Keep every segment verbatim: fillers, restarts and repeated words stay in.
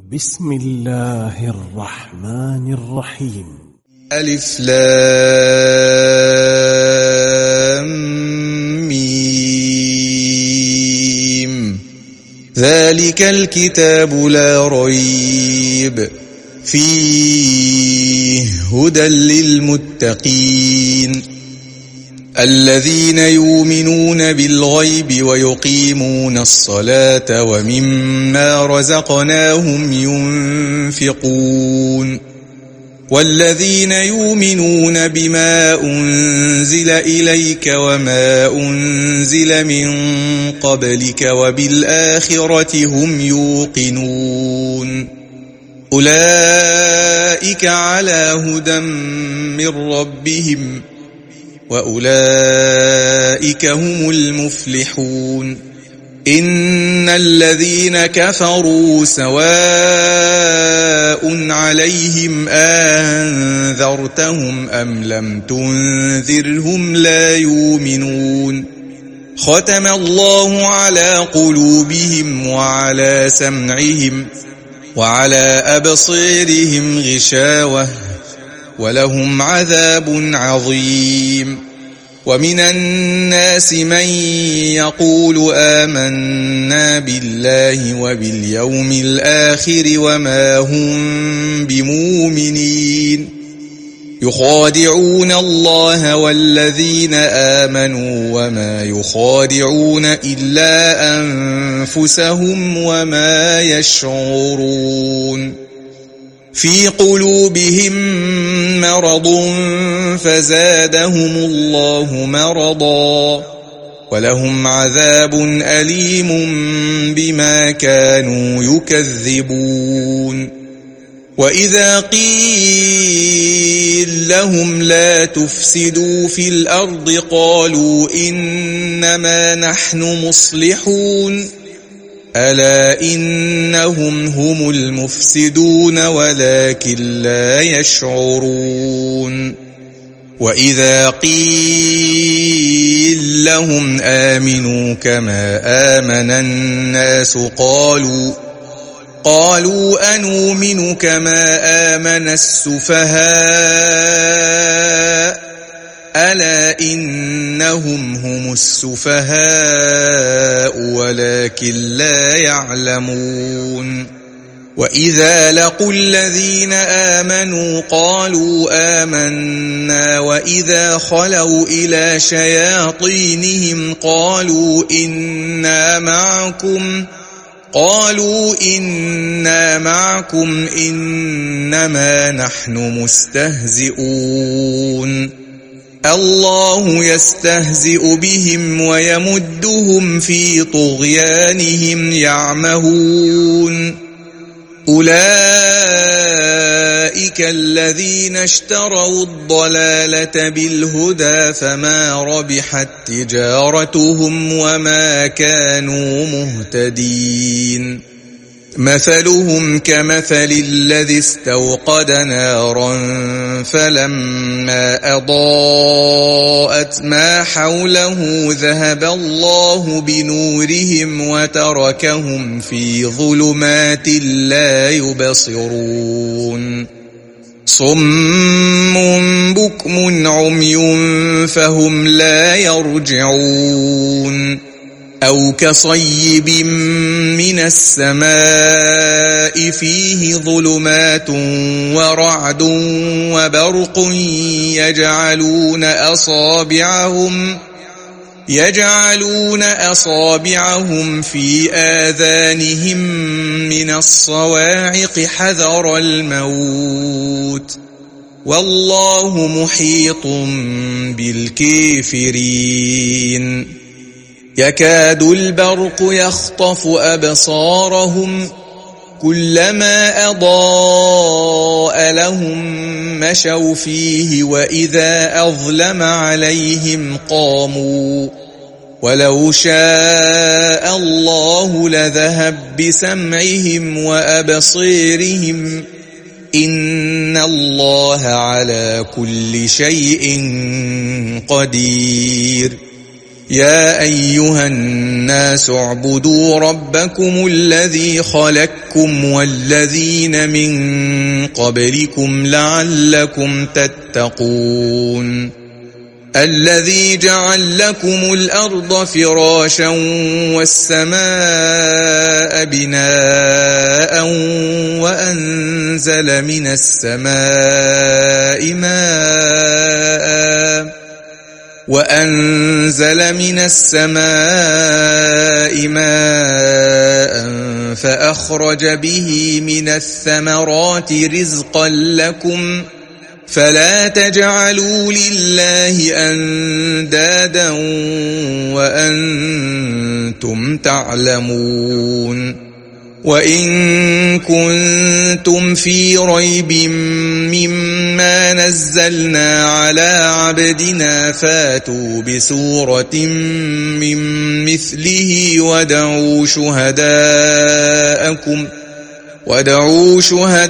بسم الله الرحمن الرحيم. ألف لام ميم. ذلك الكتاب لا ريب فيه هدى للمتقين الذين يؤمنون بالغيب ويقيمون الصلاة ومما رزقناهم ينفقون والذين يؤمنون بما أنزل إليك وما أنزل من قبلك وبالآخرة هم يوقنون أولئك على هدى من ربهم وأولئك هم المفلحون. إن الذين كفروا سواء عليهم أنذرتهم أم لم تنذرهم لا يؤمنون. ختم الله على قلوبهم وعلى سمعهم وعلى أبصيرهم غشاوة ولهم عذاب عظيم. ومن الناس من يقول آمنا بالله وباليوم الآخر وما هم بمؤمنين يخادعون الله والذين آمنوا وما يخادعون إلا أنفسهم وما يشعرون. في قلوبهم مرض فزادهم الله مرضا ولهم عذاب أليم بما كانوا يكذبون. وإذا قيل لهم لا تفسدوا في الأرض قالوا إنما نحن مصلحون ألا إنهم هم المفسدون ولكن لا يشعرون. وإذا قيل لهم آمنوا كما آمن الناس قالوا قالوا أنؤمن كما آمن السفهاء ألا إنهم هم السفهاء ولكن لا يعلمون. وإذا لقوا الذين آمنوا قالوا آمنا وإذا خلوا إلى شياطينهم قالوا إنا معكم قالوا إنا معكم إنما نحن مستهزئون. الله يستهزئ بهم ويمدهم في طغيانهم يعمهون. أولئك الذين اشتروا الضلالة بالهدى فما ربحت تجارتهم وما كانوا مهتدين. مثلهم كمثل الذي استوقد نارا فلما أضاءت ما حوله ذهب الله بنورهم وتركهم في ظلمات لا يبصرون. صم بكم عمي فهم لا يرجعون. أو كصيب من السماء فيه ظلمات ورعد وبرق يجعلون أصابعهم يجعلون أصابعهم في آذانهم من الصواعق حذر الموت والله محيط بالكافرين. يكاد البرق يخطف أبصارهم كلما أضاء لهم مشوا فيه وإذا أظلم عليهم قاموا ولو شاء الله لذهب بسمعهم وأبصيرهم إن الله على كل شيء قدير. يا أيها الناس اعبدوا ربكم الذي خلقكم والذين من قبلكم لعلكم تتقون الذي جعل لكم الأرض فراشا والسماء بناء وأنزل من السماء ماء وأنزل من السماء ماء فأخرج به من الثمرات رزقا لكم فلا تجعلوا لله أندادا وأنتم تعلمون وإن كنتم في ريب مما نزلنا على عبدنا فاتوا بسورة من مثله وادعوا شهداءكم وادعوا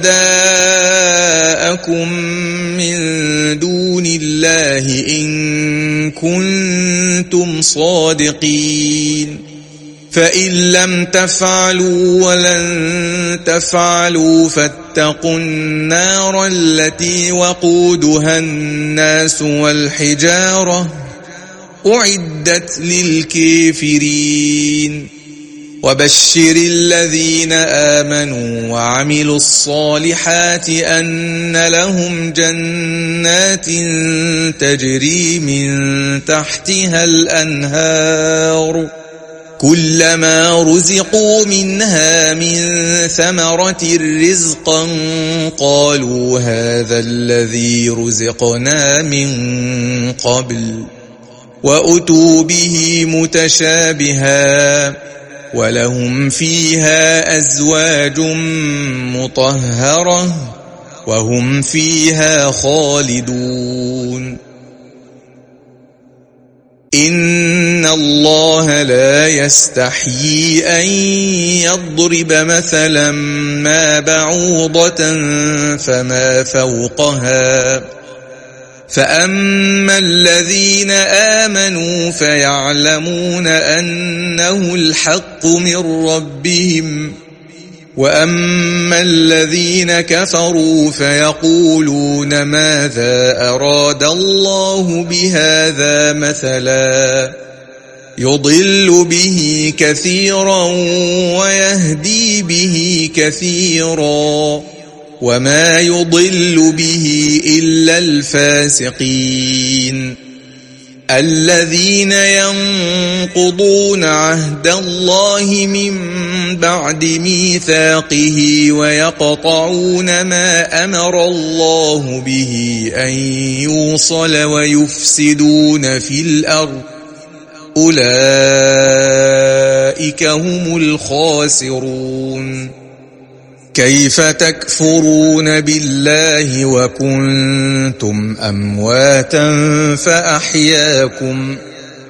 شهداءكم من دون الله إن كنتم صادقين فإن لم تفعلوا ولن تفعلوا فاتقوا النار التي وقودها الناس والحجارة أعدت للكافرين وبشر الذين آمنوا وعملوا الصالحات أن لهم جنات تجري من تحتها الأنهار كلما رزقوا منها من ثمرة رزقا قالوا هذا الذي رزقنا من قبل وأتوا به متشابها ولهم فيها أزواج مطهرة وهم فيها خالدون إن الله لا يستحيي أن يضرب مثلا ما بعوضة فما فوقها فأما الذين آمنوا فيعلمون أنه الحق من ربهم وأما الذين كفروا فيقولون ماذا أراد الله بهذا مثلا يضل به كثيرا ويهدي به كثيرا وما يضل به إلا الفاسقين الذين ينقضون عهد الله من بعد ميثاقه ويقطعون ما أمر الله به أن يوصل ويفسدون في الأرض أولئك هم الخاسرون كيف تكفرون بالله وكنتم أمواتا فأحياكم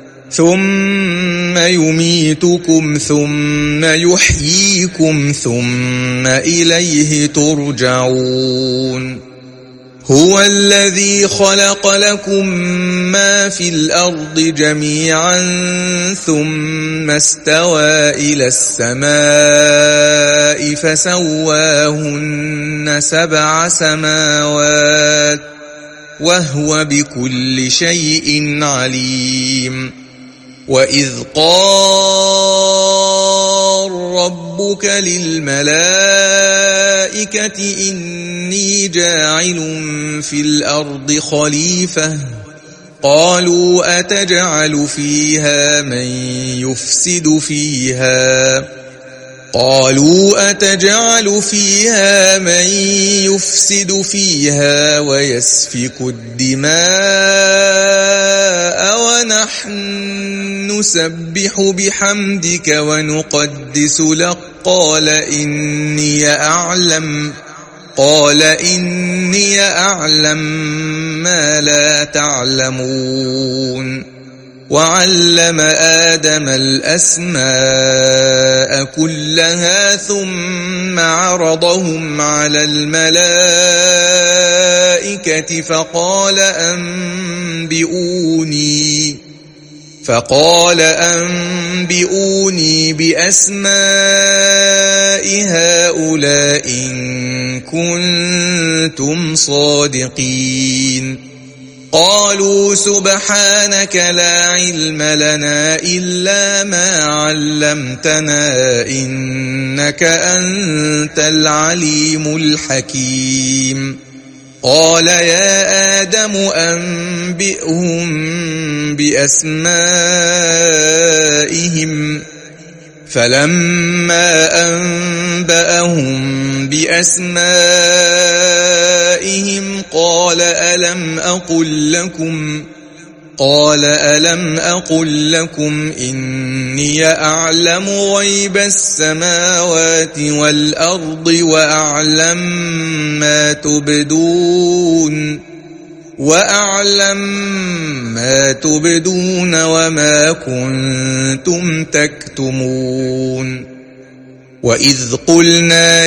ثم يميتكم ثم يحييكم ثم إليه ترجعون هو الذي خلق لكم ما في الأرض جميعا ثم استوى إلى السماء فسواهن سبع سماوات وهو بكل شيء عليم وإذ قال ربك للملائكة إني جاعل في الأرض خليفة قالوا أتجعل فيها من يفسد فيها قالوا أتجعل فيها من يفسد فيها ويسفك الدماء ونحن نسبح بحمدك ونقدس لك قال إني أعلم قال إني أعلم ما لا تعلمون وعلم آدم الأسماء كلها ثم عرضهم على الملائكة فقال أنبئوني فقال أنبئوني بأسماء هؤلاء إن كنتم صادقين قالوا سبحانك لا علم لنا إلا ما علمتنا إنك أنت العليم الحكيم قال يا آدم أنبئهم بأسمائهم فلما أنبأهم بأسمائهم قال ألم أقل لكم قال ألم أقل لكم إني أعلم غيب السماوات والأرض وأعلم ما تبدون وأعلم ما تبدون وما كنتم تكتمون وإذ قلنا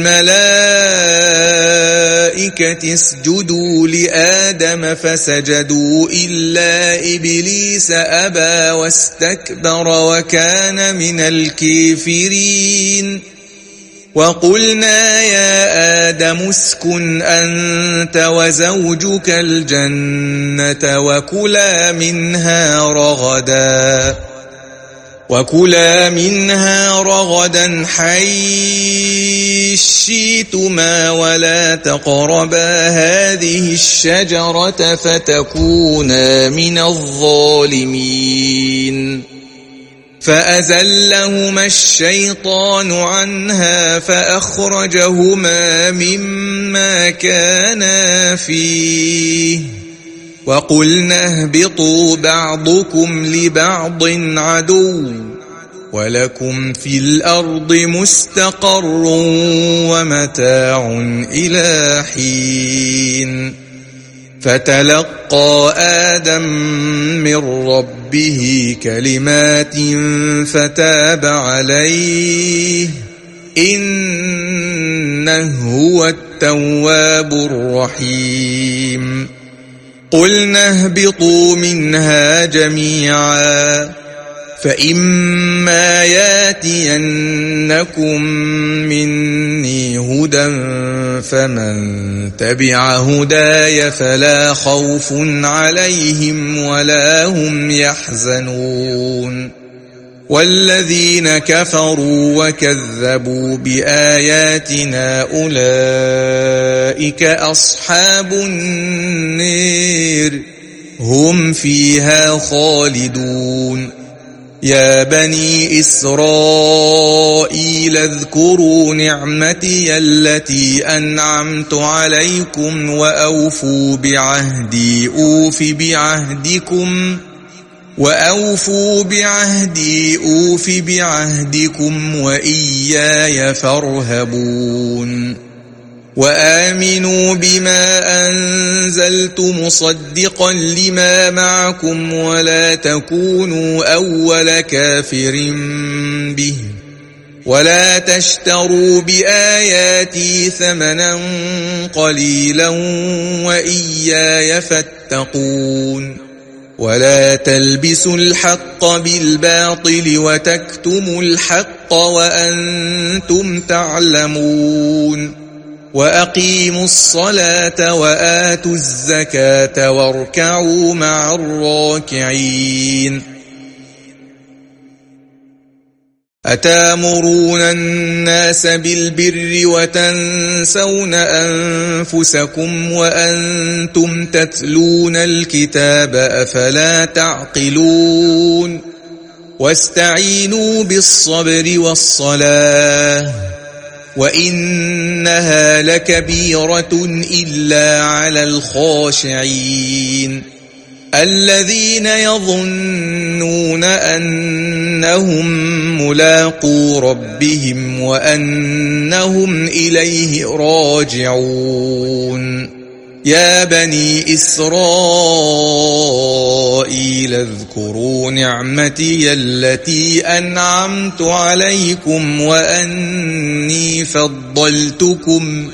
للملائكة اسجدوا لآدم فسجدوا إلا إبليس أبى واستكبر وكان من الكافرين وقلنا يا آدم اسكن أنت وزوجك الجنة وكلا منها رغدا وكلا منها رغدا حيث شئتما ولا تقربا هذه الشجرة فتكونا من الظالمين فأزلهما الشيطان عنها فأخرجهما مما كانا فيه وقلنا اهبطوا بعضكم لبعض عدو ولكم في الأرض مستقر ومتاع إلى حين فتلقى آدم من ربه كلمات فتاب عليه إنه هو التواب الرحيم قلنا اهبطوا منها جميعا فإما ياتينكم مني هدى فمن تبع هداي فلا خوف عليهم ولا هم يحزنون والذين كفروا وكذبوا بآياتنا أولئك أصحاب النار هم فيها خالدون يا بني إسرائيل اذكروا نعمتي التي أنعمت عليكم وأوفوا بعهدي أوف بعهدكم وأوفوا بعهدي أوف بعهدكم وإياي فارهبون وآمنوا بما أنزلت مصدقا لما معكم ولا تكونوا أول كافر به ولا تشتروا بآياتي ثمنا قليلا وإياي فاتقون ولا تلبسوا الحق بالباطل وتكتموا الحق وأنتم تعلمون وأقيموا الصلاة وآتوا الزكاة واركعوا مع الراكعين أتامرون الناس بالبر وتنسون أنفسكم وأنتم تتلون الكتاب أفلا تعقلون واستعينوا بالصبر والصلاة وإنها لكبيرة إلا على الخاشعين الذين يظنون أنهم ملاقو ربهم وأنهم إليه راجعون يا بني إسرائيل اذكروا نعمتي التي أنعمت عليكم وأني فضلتكم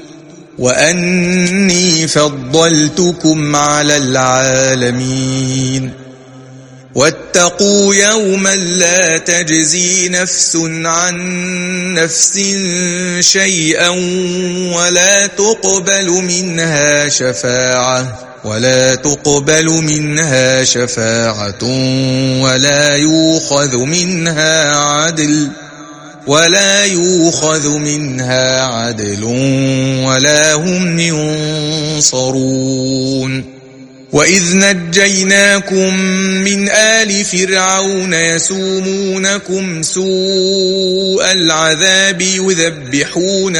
وأني فضلتكم على العالمين واتقوا يوما لا تجزي نفس عن نفس شيئا ولا تقبل منها شفاعة ولا تقبل منها شفاعة ولا يؤخذ منها عدل ولا يؤخذ منها عدل ولا هم ينصرون. وإذ نجيناكم من آل فرعون يسومونكم سوء العذاب يذبحون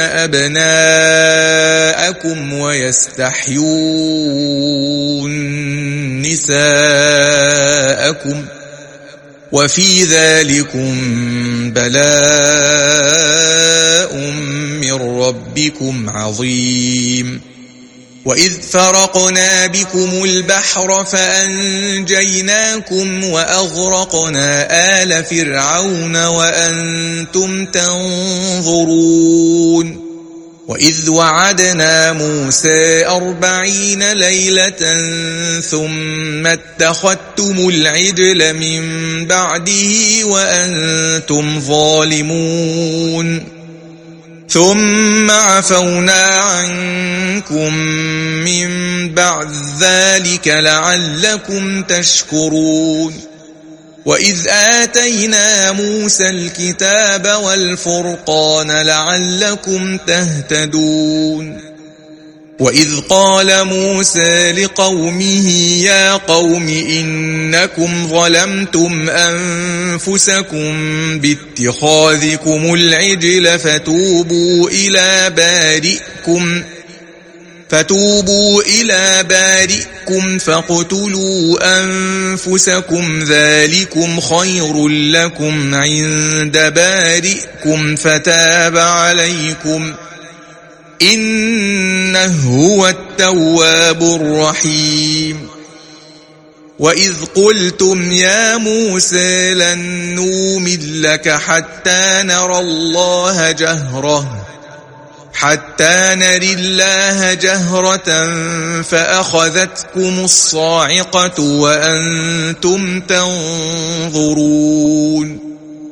أبناءكم ويستحيون نساءكم وفي ذلكم بلاء من ربكم عظيم. وإذ فرقنا بكم البحر فأنجيناكم وأغرقنا آل فرعون وأنتم تنظرون. وإذ وعدنا موسى أربعين ليلة ثم اتخذتم العجل من بعده وأنتم ظالمون ثم عفونا عنكم من بعد ذلك لعلكم تشكرون. وإذ آتينا موسى الكتاب والفرقان لعلكم تهتدون. وإذ قال موسى لقومه يا قوم إنكم ظلمتم أنفسكم باتخاذكم العجل فتوبوا إلى بارئكم فتوبوا إلى بارئكم فاقتلوا أنفسكم ذلكم خير لكم عند بارئكم فتاب عليكم إنه هو التواب الرحيم. وإذ قلتم يا موسى لن نؤمن لك حتى نرى الله جهرة حتى نري الله جهرة فأخذتكم الصاعقة وأنتم تنظرون.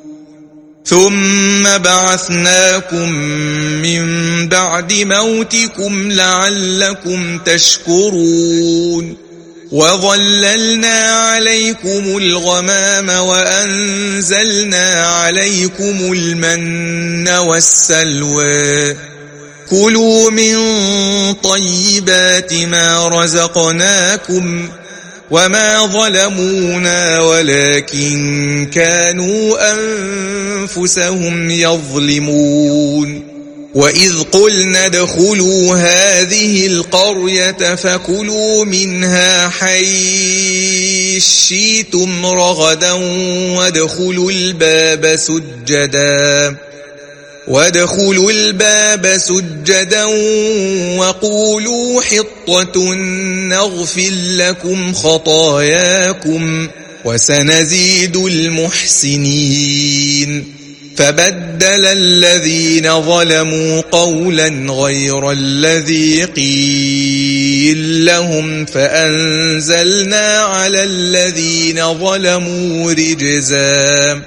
ثم بعثناكم من بعد موتكم لعلكم تشكرون. وظللنا عليكم الغمام وأنزلنا عليكم المن والسلوى كلوا من طيبات ما رزقناكم وما ظلمونا ولكن كانوا أنفسهم يظلمون. وإذ قلنا ادخلوا هذه القرية فكلوا منها حيث شئتم رغدا وادخلوا الباب سجدا وادخلوا الباب سجدا وقولوا حطة نغفر لكم خطاياكم وسنزيد المحسنين. فبدل الذين ظلموا قولا غير الذي قيل لهم فأنزلنا على الذين ظلموا رجزا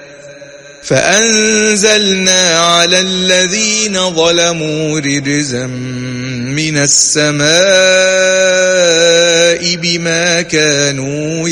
فأنزلنا على الذين ظلموا رجزا من السماء بما كانوا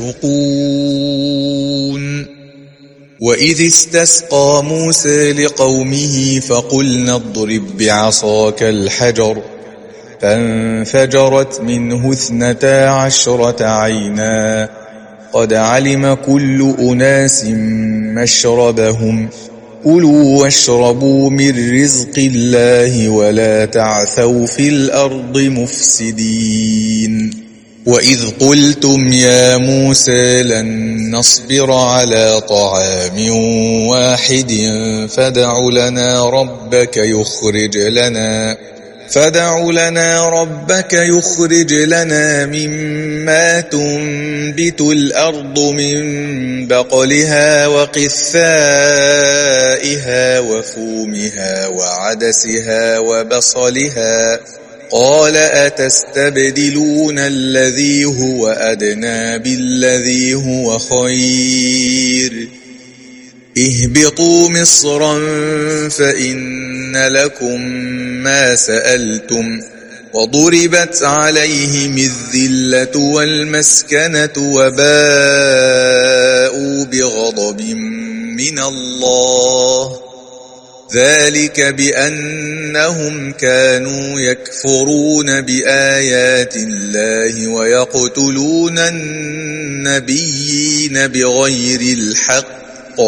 يفسقون. وإذ استسقى موسى لقومه فقلنا اضرب بعصاك الحجر فانفجرت منه اثنتا عشرة عينا قد علم كل أناس مشربهم كلوا واشربوا من رزق الله ولا تعثوا في الأرض مفسدين. وإذ قلتم يا موسى لن نصبر على طعام واحد فادع لنا ربك يخرج لنا فادع لنا ربك يخرج لنا مما تنبت الأرض من بقلها وقثائها وفومها وعدسها وبصلها قال أتستبدلون الذي هو أدنى بالذي هو خير اهبطوا مصرا فإن لكم ما سألتم وضربت عليهم الذلة والمسكنة وباءوا بغضب من الله ذلك بأنهم كانوا يكفرون بآيات الله ويقتلون النبيين بغير الحق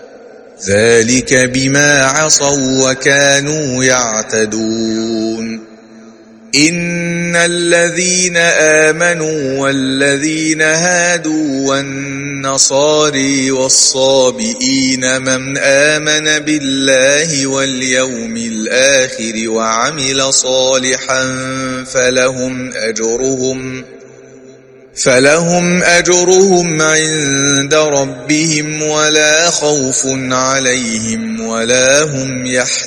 ذلك بما عصوا وكانوا يعتدون إن الذين آمنوا والذين هادوا والنصاري والصابئين من آمن بالله واليوم الآخر وعمل صالحا فلهم أجرهم فلهم أجرهم عند ربهم ولا خوف عليهم ولا هم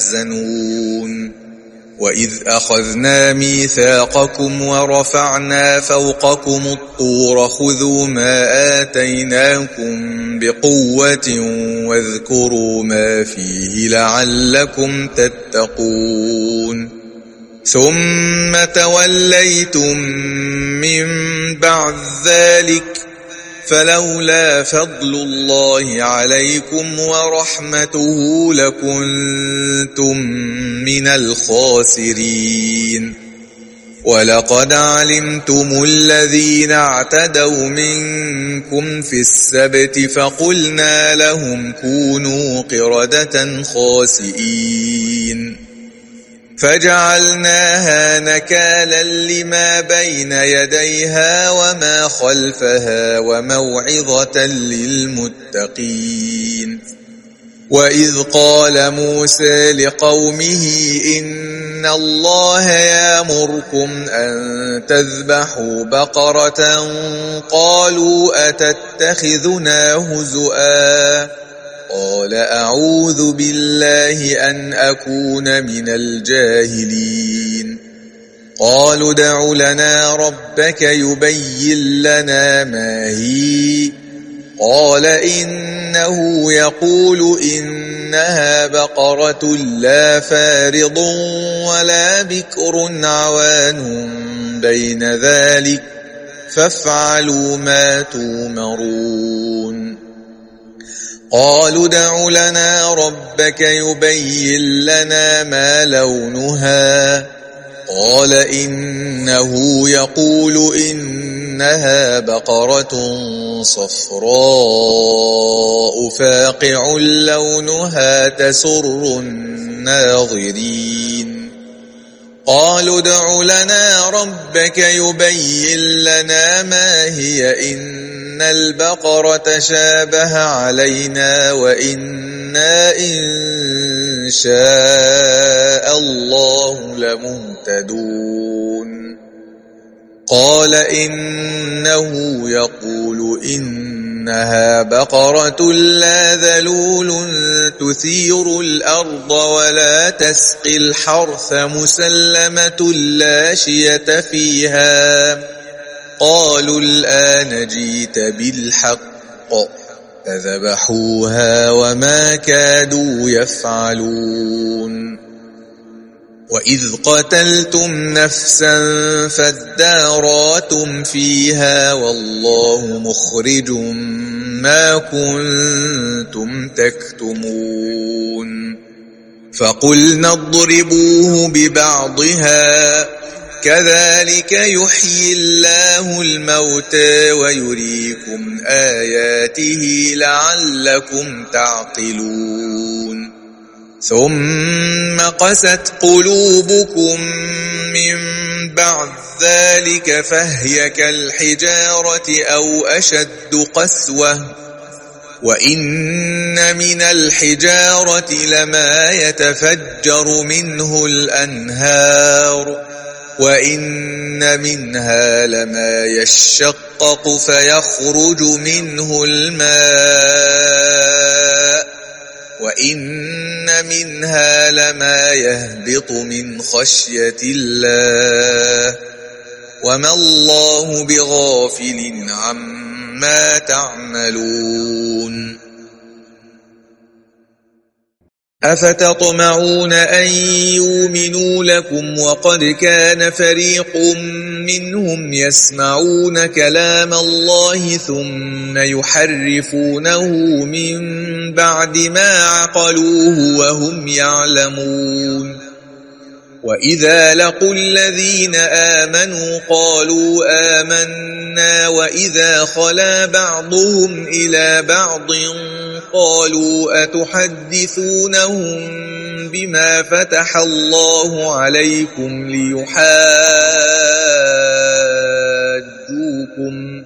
يحزنون وإذ أخذنا ميثاقكم ورفعنا فوقكم الطور خذوا ما آتيناكم بقوة واذكروا ما فيه لعلكم تتقون ثم توليتم من بعد ذلك فلولا فضل الله عليكم ورحمته لكنتم من الخاسرين ولقد علمتم الذين اعتدوا منكم في السبت فقلنا لهم كونوا قردة خاسئين فجعلناها نكالا لما بين يديها وما خلفها وموعظة للمتقين وإذ قال موسى لقومه إن الله يأمركم أن تذبحوا بقرة قالوا أتتخذنا هزؤا قال أعوذ بالله أن أكون من الجاهلين قالوا ادع لنا ربك يبين لنا ما هي قال إنه يقول إنها بقرة لا فارض ولا بكر عوان بين ذلك فافعلوا ما تؤمرون قالوا ادع لنا ربك يبين لنا ما لونها قال إنه يقول إنها بقرة صفراء فاقع لونها تسر الناظرين قالوا ادع لنا ربك يبين لنا ما هي إن البقرة شابه علينا وإنا إن شاء الله لمهتدون قال إنه يقول إنها بقرة لا ذلول تثير الأرض ولا تسقي الحرث مسلمة لا شية فيها قالوا الآن جيت بالحق فذبحوها وما كادوا يفعلون وإذ قتلتم نفسا فادارأتم فيها والله مخرج ما كنتم تكتمون فقلنا اضربوه ببعضها كذلك يحيي الله الموتى ويريكم آياته لعلكم تعقلون ثم قست قلوبكم من بعد ذلك فهي كالحجارة أو أشد قسوة وإن من الحجارة لما يتفجر منه الأنهار وإن منها لما يشقق فيخرج منه الماء وإن منها لما يهبط من خشية الله وما الله بغافل عما تعملون أفتطمعون أن يؤمنوا لكم وقد كان فريق منهم يسمعون كلام الله ثم يحرفونه من بعد ما عقلوه وهم يعلمون وإذا لقوا الذين آمنوا قالوا آمنا وإذا خلا بعضهم إلى بعض قالوا أتحدثونهم بما فتح الله عليكم ليحاجوكم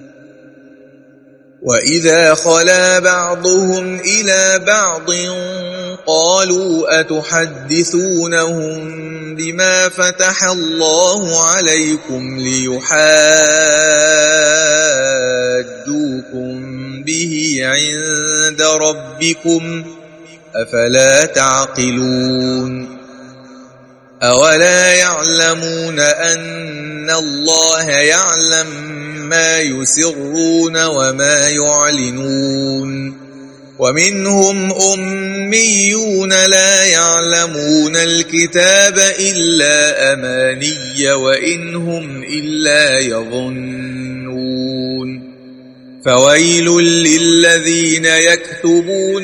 وإذا خلا بعضهم إلى بعض قالوا أتحدثونهم بما فتح الله عليكم ليحاجوكم به عند ربكم أفلا تعقلون أولا يعلمون أن الله يعلم ما يسرون وما يعلنون ومنهم أميون لا يعلمون الكتاب إلا أماني وإن هم إلا يظنون فويل للذين يكتبون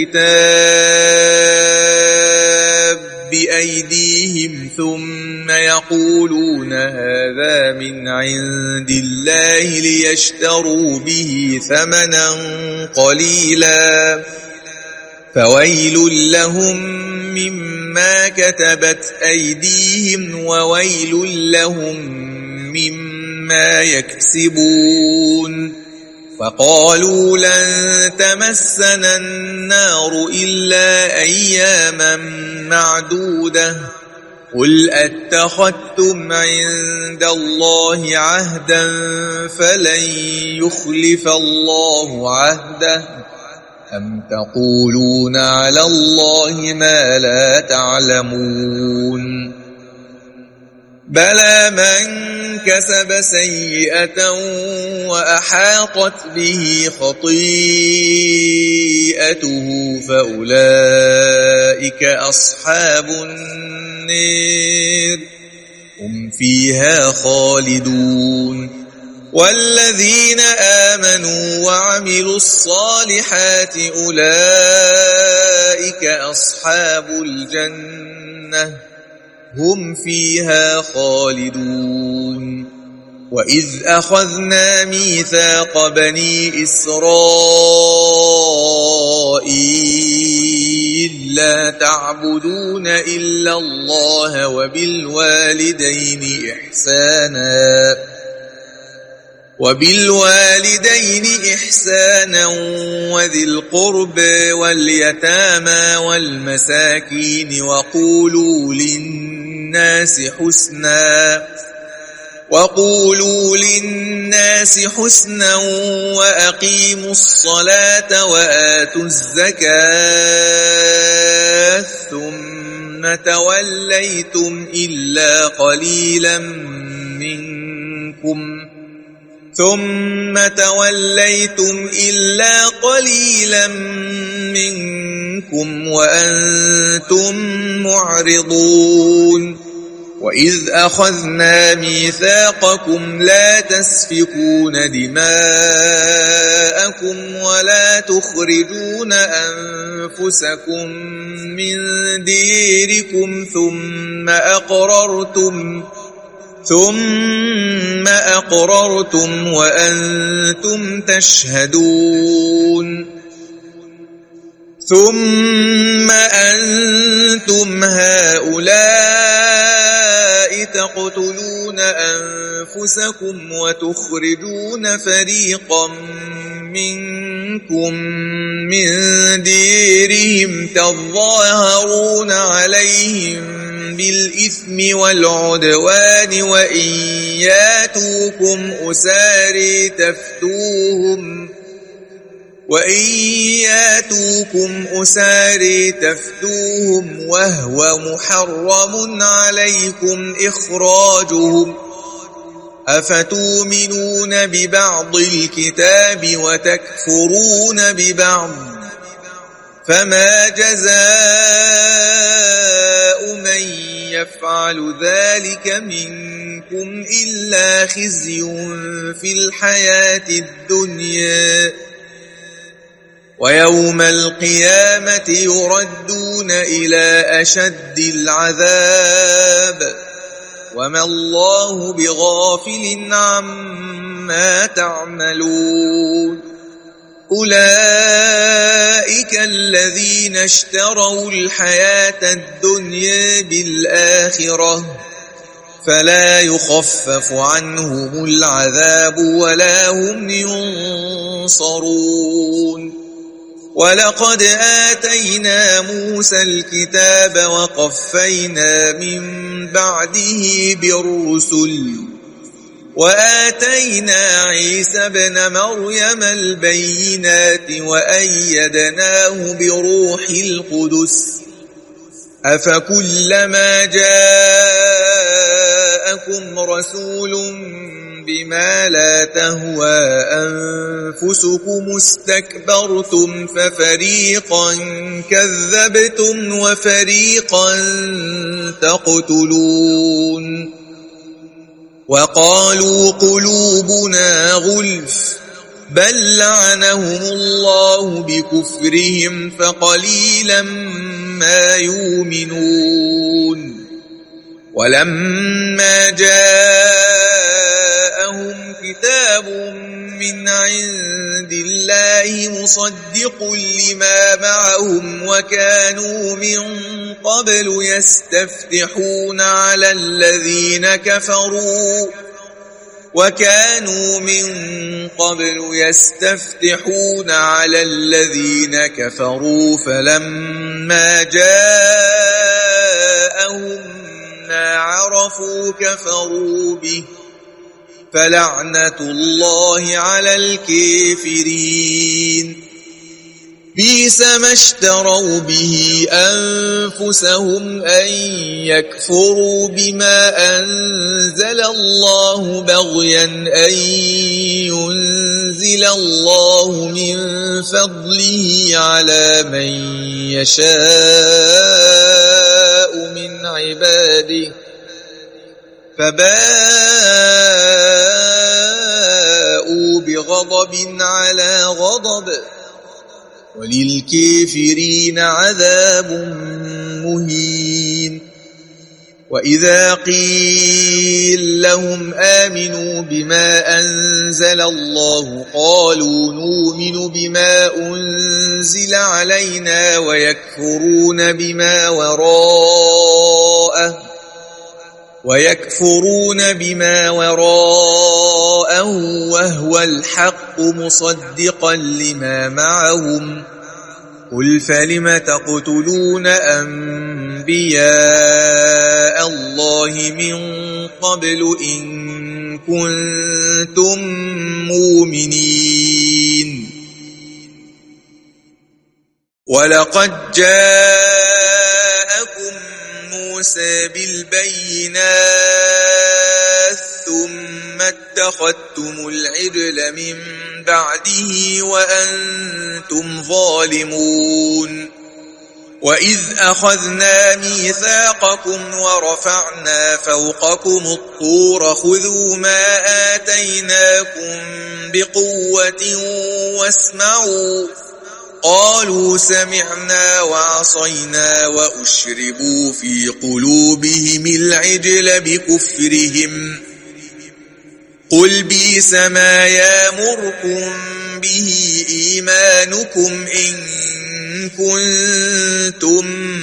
الكتاب بأيديهم ثم يقولون هذا من عند الله ليشتروا به ثمنا قليلا فويل لهم مما كتبت أيديهم وويل لهم مما يكسبون فقالوا لن تمسنا النار إلا أياما معدودة قل أتخذتم عند الله عهدا فلن يخلف الله عهده أم تقولون على الله ما لا تعلمون بلى من كسب سيئة وأحاطت به خطيئته فأولئك أصحاب النار هم فيها خالدون والذين آمنوا وعملوا الصالحات أولئك أصحاب الجنة هم فيها خالدون وإذ أخذنا ميثاق بني إسرائيل لا تعبدون إلا الله وبالوالدين إحسانا وبالوالدين إحسانا وذي القرب واليتامى والمساكين وقولوا للناس حسنا وقولوا للناس حسنا وأقيموا الصلاة وآتوا الزكاة ثم توليتم إلا قليلا منكم ثم توليتم إلا قليلا منكم وأنتم معرضون وإذ أخذنا ميثاقكم لا تسفكون دماءكم ولا تخرجون أنفسكم من ديركم ثم أقررتم ثم أقررتم وأنتم تشهدون ثم أنتم هؤلاء تقتلون أنفسكم وتخرجون فريقا منكم من ديرهم تظاهرون عليهم بالإثم والعدوان وإن ياتوكم أساري تفتوهم وإن ياتوكم أساري تفدوهم وهو محرم عليكم إخراجهم أفتؤمنون ببعض الكتاب وتكفرون ببعض فما جزاء من يفعل ذلك منكم إلا خزي في الحياة الدنيا ويوم القيامة يردون إلى أشد العذاب وما الله بغافل عما تعملون أولئك الذين اشتروا الحياة الدنيا بالآخرة فلا يخفف عنهم العذاب ولا هم ينصرون ولقد آتينا موسى الكتاب وقفينا من بعده بالرسل وآتينا عيسى ابن مريم البينات وأيدناه بروح القدس أفكلما جاءكم رسول بما لا تهوى أنفسكم استكبرتم ففريقا كذبتم وفريقا تقتلون وقالوا قلوبنا غلف بل لعنهم الله بكفرهم فقليلا ما يؤمنون ولما جاءهم كتاب من عند الله مصدق لما معهم وكانوا من قبل يستفتحون على الذين كفروا وكانوا من قبل يستفتحون على الذين كفروا فلما جاءهم ما عرفوا كفروا به فلعنة الله على الكافرين بئس ما اشتروا به أنفسهم أن يكفروا بما أنزل الله بغيا أن ينزل الله من فضله على من يشاء من عباده فباءوا بغضب على غضب وللكافرين عذاب مهين وإذا قيل لهم آمنوا بما أنزل الله قالوا نؤمن بما أنزل علينا ويكفرون بما وراءه ويكفرون بما وراءه وهو الحق مصدقا لما معهم قل فلم تقتلون أنبياء الله من قبل إن كنتم مؤمنين ولقد جاءكم موسى بالبينات ثم اتخذتم العجل من بعده وأنتم ظالمون وإذ أخذنا ميثاقكم ورفعنا فوقكم الطور خذوا ما آتيناكم بقوة واسمعوا قالوا سمعنا وعصينا وأشربوا في قلوبهم العجل بكفرهم قل بئس ما يأمركم به إيمانكم إن كنتم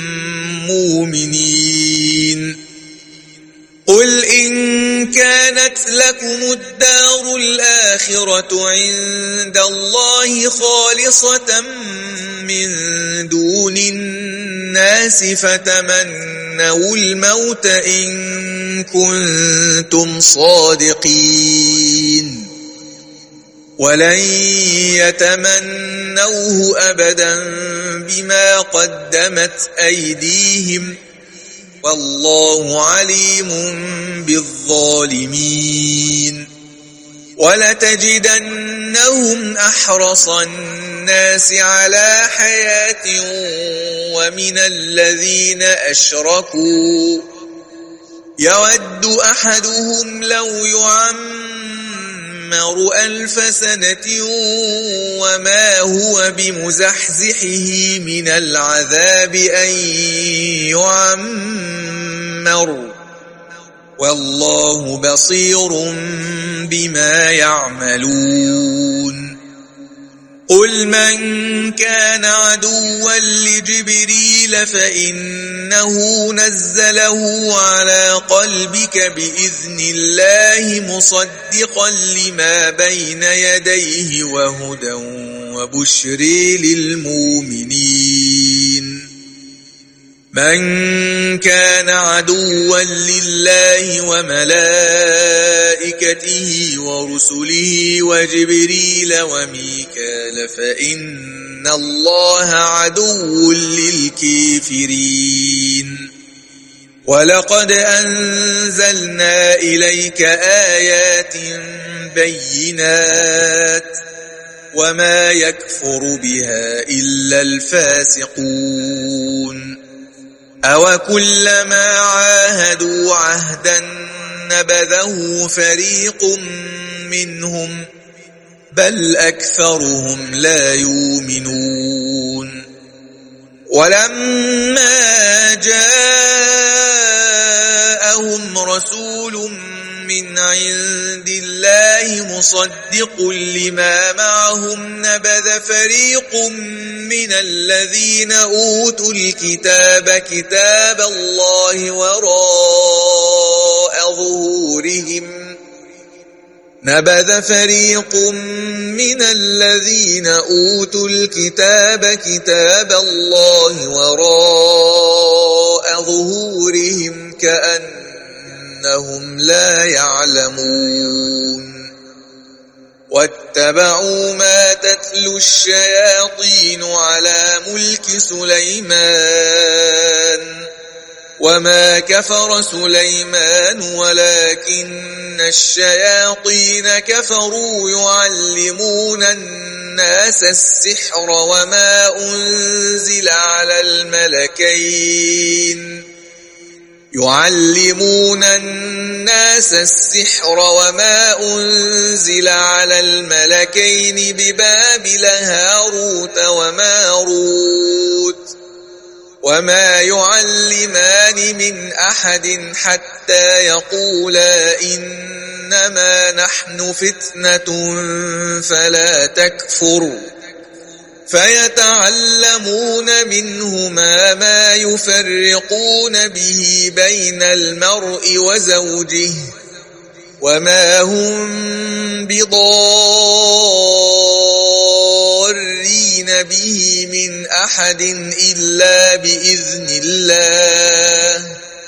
مؤمنين قل إن كانت لكم الدار الآخرة عند الله خالصة من دون الناس فتمنوا الموت إن كنتم صادقين ولن يتمنوه أبدا بما قدمت أيديهم والله عليم بالظالمين ولتجدنهم أحرص الناس على حياة ومن الذين أشركوا يود أحدهم لو يعمر ألف سنة وما هو بمزحزحه من العذاب أن يعمر والله بصير بما يعملون قل من كان عدوا لجبريل فإنه نزله على قلبك بإذن الله مصدقا لما بين يديه وهدى وبشر للمؤمنين من كان عدوا لله وملائكته ورسله وجبريل وميكال فإن الله عدو للكافرين ولقد أنزلنا إليك آيات بينات وما يكفر بها إلا الفاسقون أوكلما عاهدوا عهدا نبذه فريق منهم بل أكثرهم لا يؤمنون ولما جاءهم رسول من عند الله مصدق لما معهم نبذ فريق من الذين أوتوا الكتاب كتاب الله وراء ظهورهم نبذ فريق من الذين أوتوا الكتاب كتاب الله وراء ظهورهم كأن إنهم لا يعلمون واتبعوا ما تتلو الشياطين على ملك سليمان وما كفر سليمان ولكن الشياطين كفروا يعلمون الناس السحر وما أنزل على الملكين يعلمون الناس السحر وما أنزل على الملكين ببابل هاروت وماروت وما يعلمان من أحد حتى يقولا إنما نحن فتنة فلا تكفر فيتعلمون منهما ما يفرقون به بين المرء وزوجه وما هم بضارين به من أحد إلا بإذن الله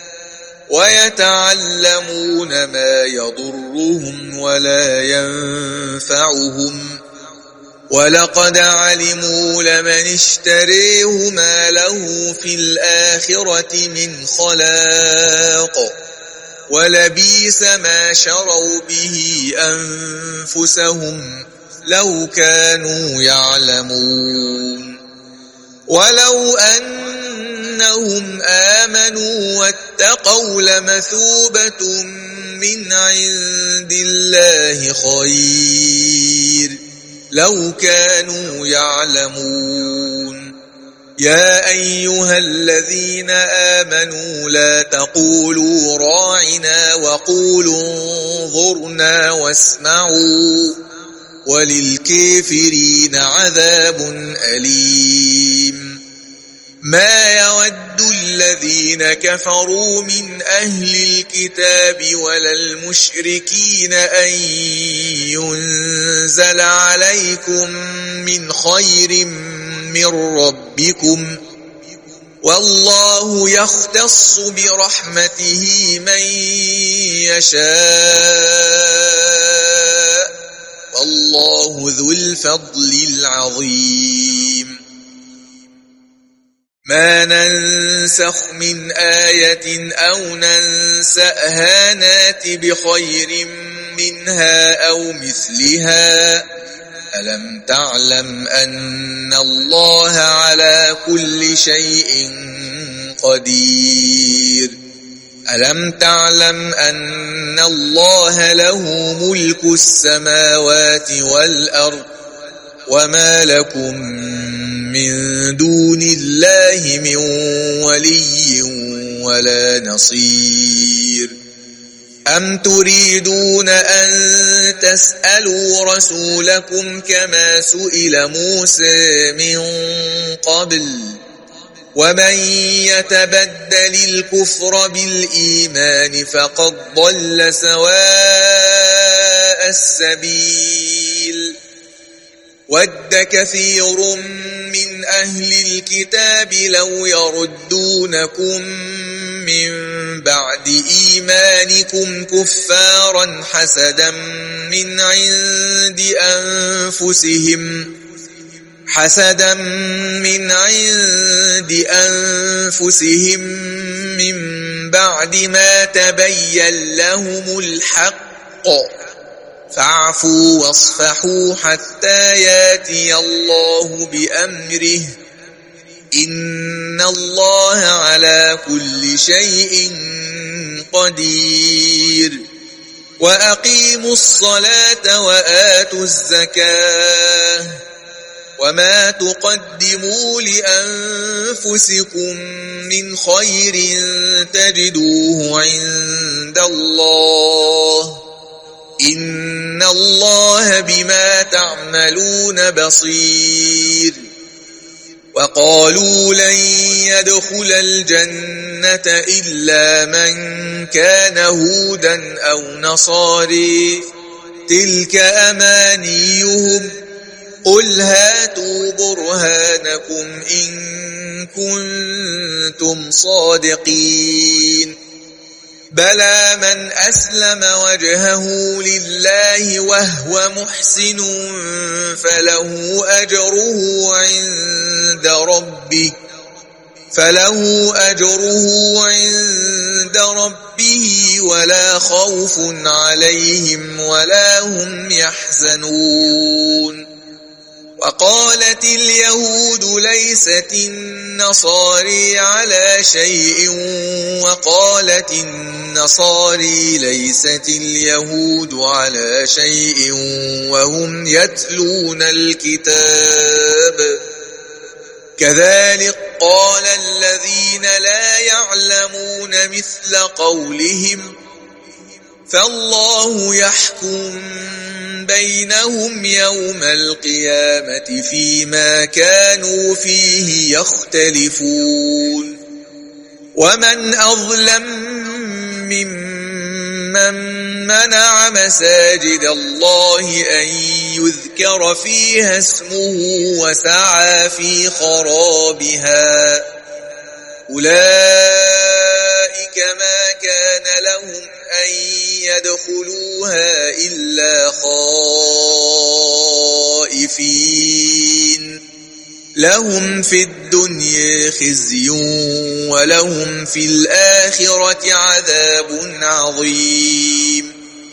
ويتعلمون ما يضرهم ولا ينفعهم ولقد علموا لمن اشتريه ما له في الآخرة من خلاق ولبيس ما شروا به أنفسهم لو كانوا يعلمون ولو أنهم آمنوا واتقوا لمثوبة من عند الله خير لو كانوا يعلمون يا أيها الذين آمنوا لا تقولوا راعنا وقولوا انظرنا واسمعوا وللكافرين عذاب أليم ما يود الذين كفروا من أهل الكتاب ولا المشركين أن ينزل عليكم من خير من ربكم والله يختص برحمته من يشاء والله ذو الفضل العظيم. ما ننسخ من آية أو ننسأها نات بخير منها أو مثلها. ألم تعلم أن الله على كل شيء قدير. ألم تعلم أن الله له ملك السماوات والأرض وما لكم من دون الله من ولي ولا نصير. أم تريدون أن تسألوا رسولكم كما سئل موسى من قبل ومن يتبدل الكفر بالإيمان فقد ضل سواء السبيل. ود كثير من أهل الكتاب لو يردونكم من بعد إيمانكم كفارا حسدا من عند أنفسهم حسدا من عند أنفسهم من بعد ما تبين لهم الحق فاعفوا واصفحوا حتى ياتي الله بأمره إن الله على كل شيء قدير. وأقيموا الصلاة وآتوا الزكاة وما تقدموا لأنفسكم من خير تجدوه عند الله إن الله بما تعملون بصير. وقالوا لن يدخل الجنة إلا من كان هودا أو نصاري تلك أمانيهم قل هاتوا برهانكم إن كنتم صادقين. بلى من أسلم وجهه لله وهو محسن فله أجره عند ربه فله أجره عند ربه ولا خوف عليهم ولا هم يحزنون. وقالت اليهود ليست النصارى على شيء وقالت النصارى ليست اليهود على شيء وهم يتلون الكتاب كذلك قال الذين لا يعلمون مثل قولهم فالله يحكم بينهم يوم القيامة فيما كانوا فيه يختلفون. ومن أظلم ممن منع مساجد الله أن يذكر فيها اسمه وسعى في خرابها أولئك ما كان لهم أن يدخلوها إلا خائفين لهم في الدنيا خزي ولهم في الآخرة عذاب عظيم.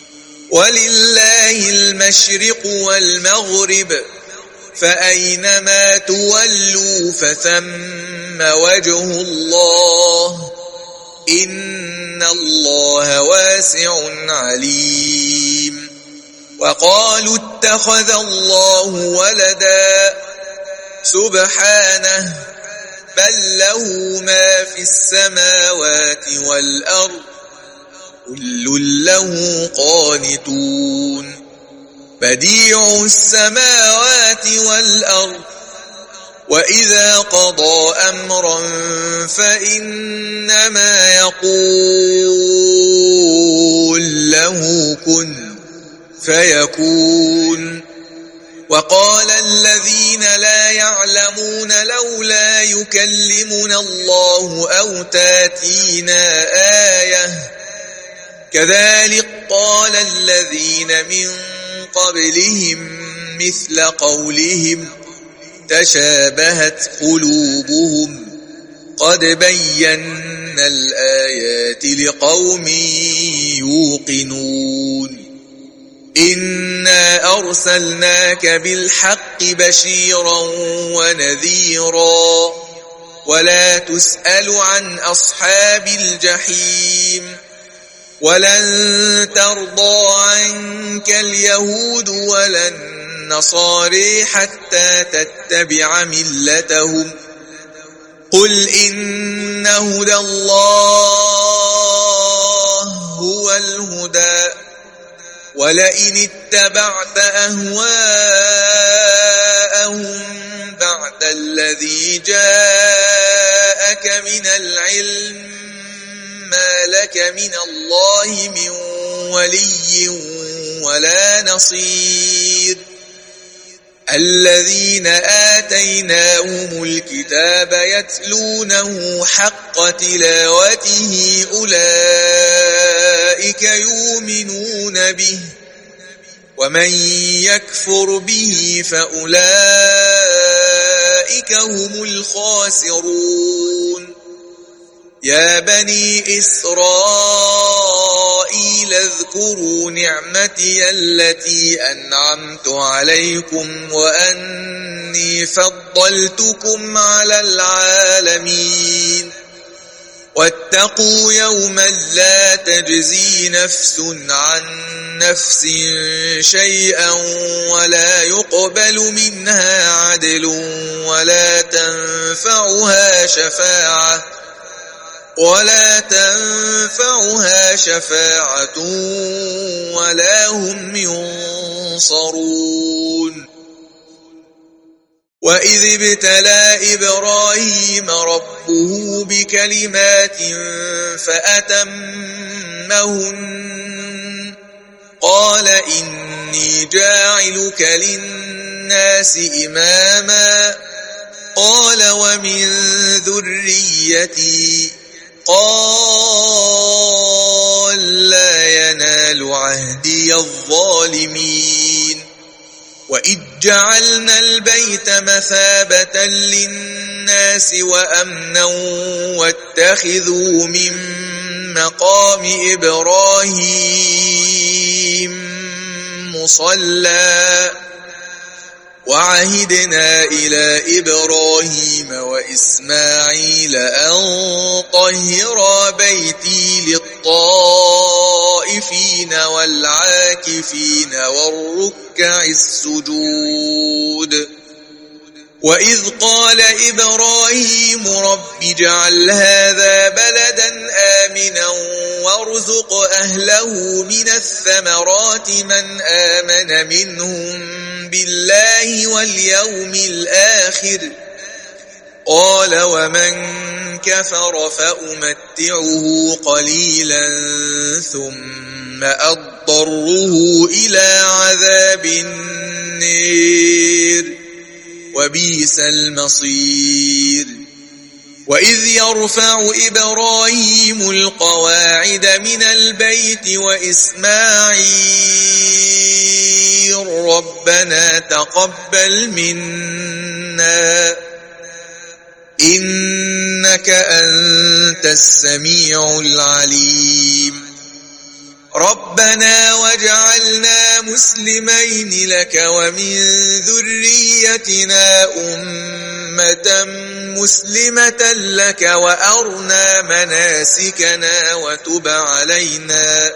ولله المشرق والمغرب فأينما تولوا فثم وجه الله إن الله واسع عليم. وقالوا اتخذ الله ولدا سبحانه بل له ما في السماوات والأرض كل له قانتون. بديع السماوات والأرض وإذا قضى أمرا فإنما يقول له كن فيكون. وقال الذين لا يعلمون لولا يكلمنا الله أو تاتينا آية كذلك قال الذين من قبلهم مثل قولهم تشابهت قلوبهم قد بينا الآيات لقوم يوقنون إنا أرسلناك بالحق بشيرا ونذيرا ولا تسأل عن أصحاب الجحيم ولن ترضى عنك اليهود ولا النصارى حتى تتبع ملتهم قل إن هدى الله هو الهدى ولئن اتبعت أهواءهم بعد الذي جاءك من العلم ما لك من الله من ولي ولا نصير الذين آتيناهم الكتاب يتلونه حق تلاوته أولئك يؤمنون به ومن يكفر به فأولئك هم الخاسرون يا بني إسرائيل اذكروا نعمتي التي أنعمت عليكم وأني فضلتكم على العالمين واتقوا يوما لا تجزي نفس عن نفس شيئا ولا يقبل منها عدل ولا تنفعها شفاعة ولا تنفعها شفاعة ولا هم ينصرون وإذ ابتلى إبراهيم ربه بكلمات فأتمهن قال إني جاعلك للناس إماما قال ومن ذريتي قال لا ينال عهدي الظالمين وإذ جعلنا البيت مثابة للناس وأمنا واتخذوا من مقام إبراهيم مصلى وعهدنا إلى إبراهيم وإسماعيل أن طهرا بيتي للطائفين والعاكفين والركع السجود وإذ قال إبراهيم رب اجعل هذا بلدا آمنا وارزق أهله من الثمرات من آمن منهم بالله واليوم الآخر قال ومن كفر فأمتعه قليلا ثم أضطره إلى عذاب النير وبئس المصير وإذ يرفع إبراهيم القواعد من البيت وإسماعيل ربنا تقبل منا إنك أنت السميع العليم ربنا واجعلنا مسلمين لك ومن ذريتنا أمة مسلمة لك وأرنا مناسكنا وتب علينا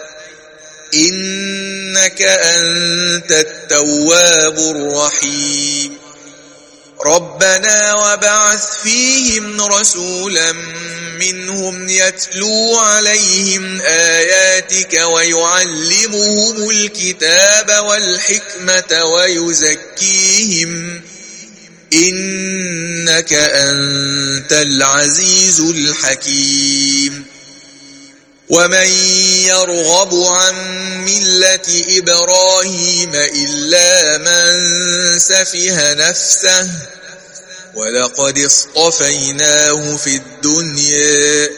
إنك أنت التواب الرحيم ربنا وبعث فيهم رسولا منهم يتلو عليهم آياتك ويعلمهم الكتاب والحكمة ويزكيهم إنك أنت العزيز الحكيم ومن يرغب عن ملة إبراهيم إلا من سفه نفسه ولقد اصطفيناه في الدنيا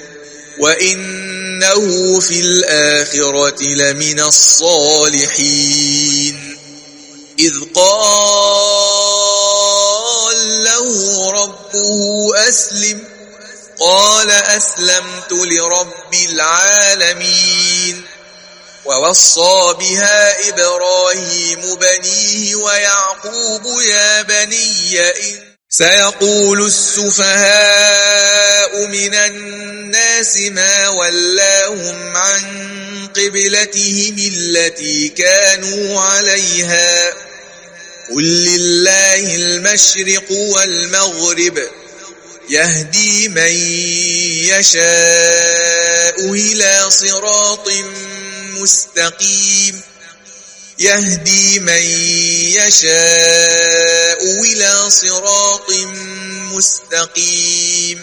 وإنه في الآخرة لمن الصالحين إذ قال له ربه أسلم قال أسلمت لرب العالمين ووصى بها إبراهيم بنيه ويعقوب يا بني إن سيقول السفهاء من الناس ما ولاهم عن قبلتهم التي كانوا عليها قل لله المشرق والمغرب يهدي من يشاء إلى صراط مستقيم يهدي من يشاء إلى صراط مستقيم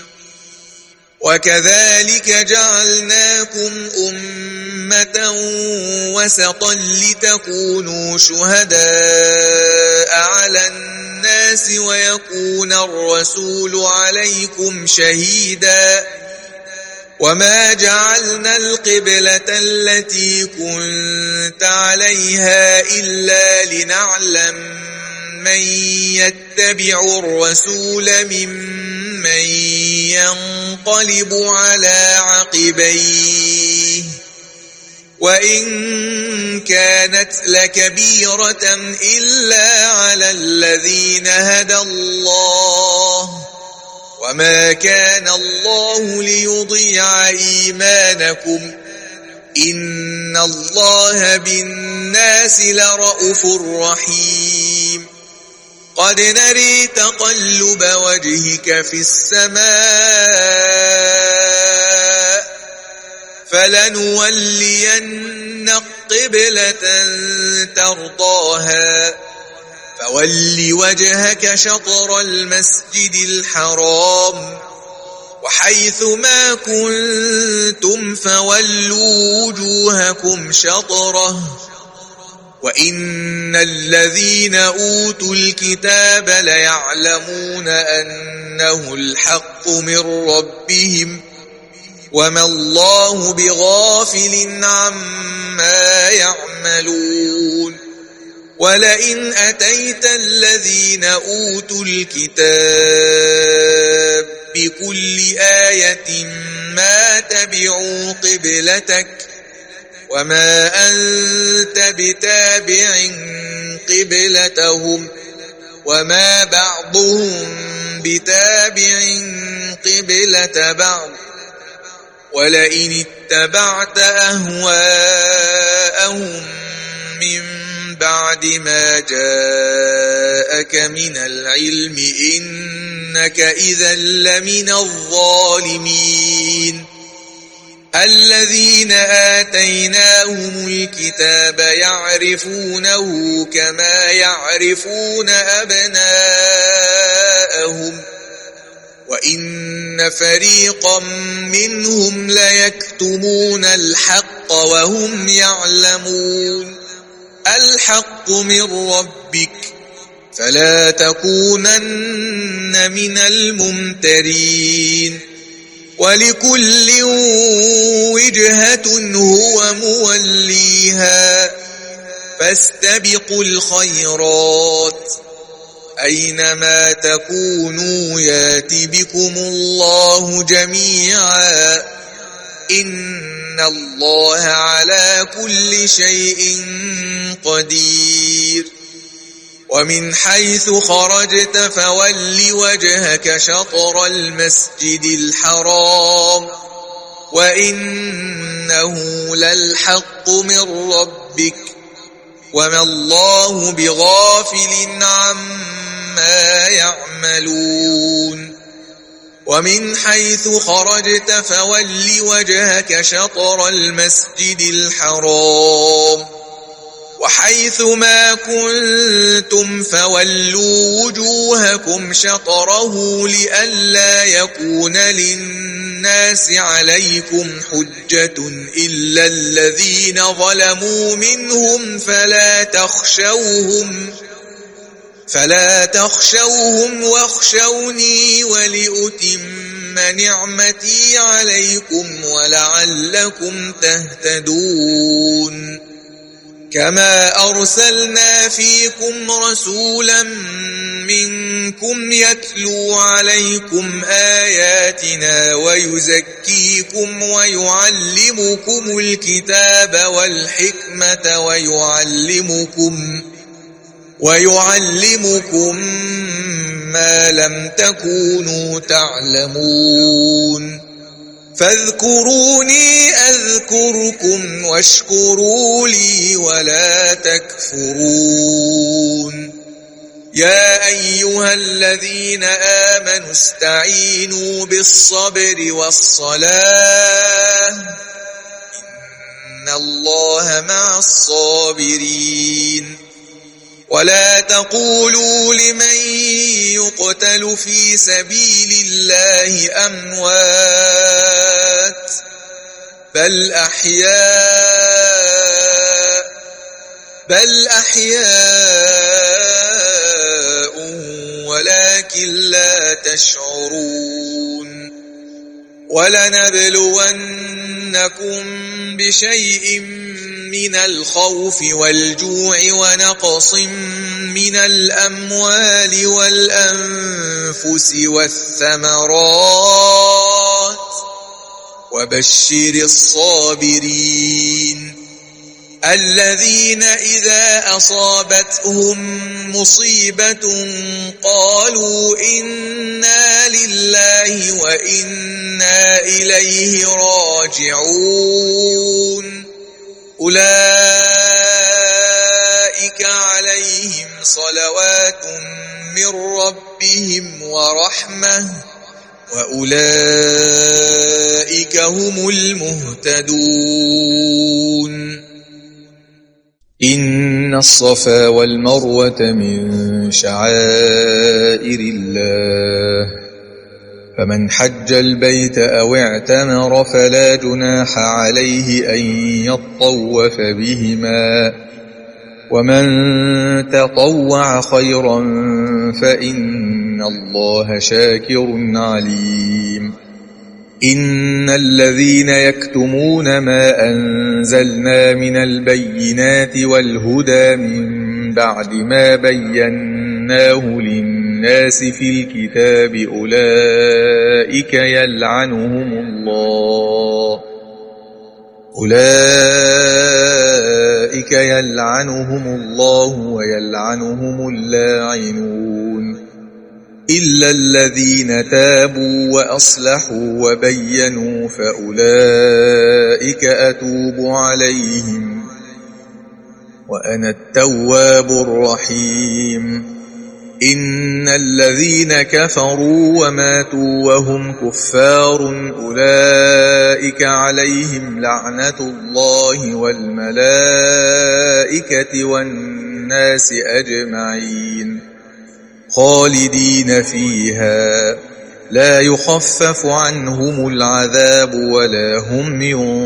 وكذلك جعلناكم أمة وسطا لتكونوا شهداء على الناس ويكون الرسول عليكم شهيدا وما جعلنا القبلة التي كنت عليها إلا لنعلم من يتبع الرسول ممن ينقلب على عقبيه وإن كانت لكبيرة إلا على الذين هدى الله وما كان الله ليضيع إيمانكم إن الله بالناس لرءوف رحيم قد نري تقلب وجهك في السماء فلنولينك قبلة ترضاها فول وجهك شطر المسجد الحرام وحيث ما كنتم فولوا وجوهكم شطره وإن الذين أوتوا الكتاب ليعلمون أنه الحق من ربهم وما الله بغافل عما يعملون ولئن أتيت الذين أوتوا الكتاب بكل آية ما تبعوا قبلتك وما أنت بتابع قبلتهم وما بعضهم بتابع قبلة بعض ولئن اتبعت أهواءهم من بعد ما جاءك من العلم إنك إذا لمن الظالمين الذين آتيناهم الكتاب يعرفونه كما يعرفون أبناءهم وإن فريقا منهم ليكتمون الحق وهم يعلمون الحق من ربك فلا تكونن من الممترين ولكل وجهة هو موليها فاستبقوا الخيرات أينما تكونوا يات بكم الله جميعا إن الله على كل شيء قدير ومن حيث خرجت فول وجهك شطر المسجد الحرام وإنه للحق من ربك وما الله بغافل عما يعملون ومن حيث خرجت فول وجهك شطر المسجد الحرام وحيث ما كنتم فولوا وجوهكم شطره لئلا يكون للناس عليكم حجة إلا الذين ظلموا منهم فلا تخشوهم فلا تخشوهم واخشوني ولأتم نعمتي عليكم ولعلكم تهتدون كما أرسلنا فيكم رسولا منكم يتلو عليكم آياتنا ويزكيكم ويعلمكم الكتاب والحكمة ويعلمكم ويعلمكم ما لم تكونوا تعلمون فاذكروني أذكركم واشكروا لي ولا تكفرون يا أيها الذين آمنوا استعينوا بالصبر والصلاة إن الله مع الصابرين ولا تقولوا لمن يقتل في سبيل الله أموات بل أحياء بل أحياء ولكن لا تشعرون ولنبلونكم بشيء من الخوف والجوع ونقص من الأموال والأنفس والثمرات وبشر الصابرين الذين إذا أصابتهم مصيبة قالوا إنا لله وإنا إليه راجعون أولئك عليهم صلوات من ربهم ورحمة وأولئك هم المهتدون إن الصفا والمروة من شعائر الله فمن حج البيت أو اعتمر فلا جناح عليه أن يطوف بهما ومن تطوع خيرا فإن الله شاكر عليم إن الذين يكتمون ما أنزلنا من البينات والهدى من بعد ما بيناه للناس في الكتاب أولئك يلعنهم الله أولئك يلعنهم الله ويلعنهم اللاعنون إلا الذين تابوا وأصلحوا وبينوا فأولئك أتوب عليهم وأنا التواب الرحيم إن الذين كفروا وماتوا وهم كفار أولئك عليهم لعنة الله والملائكة والناس أجمعين خالدين فيها لا يخفف عنهم العذاب ولا هم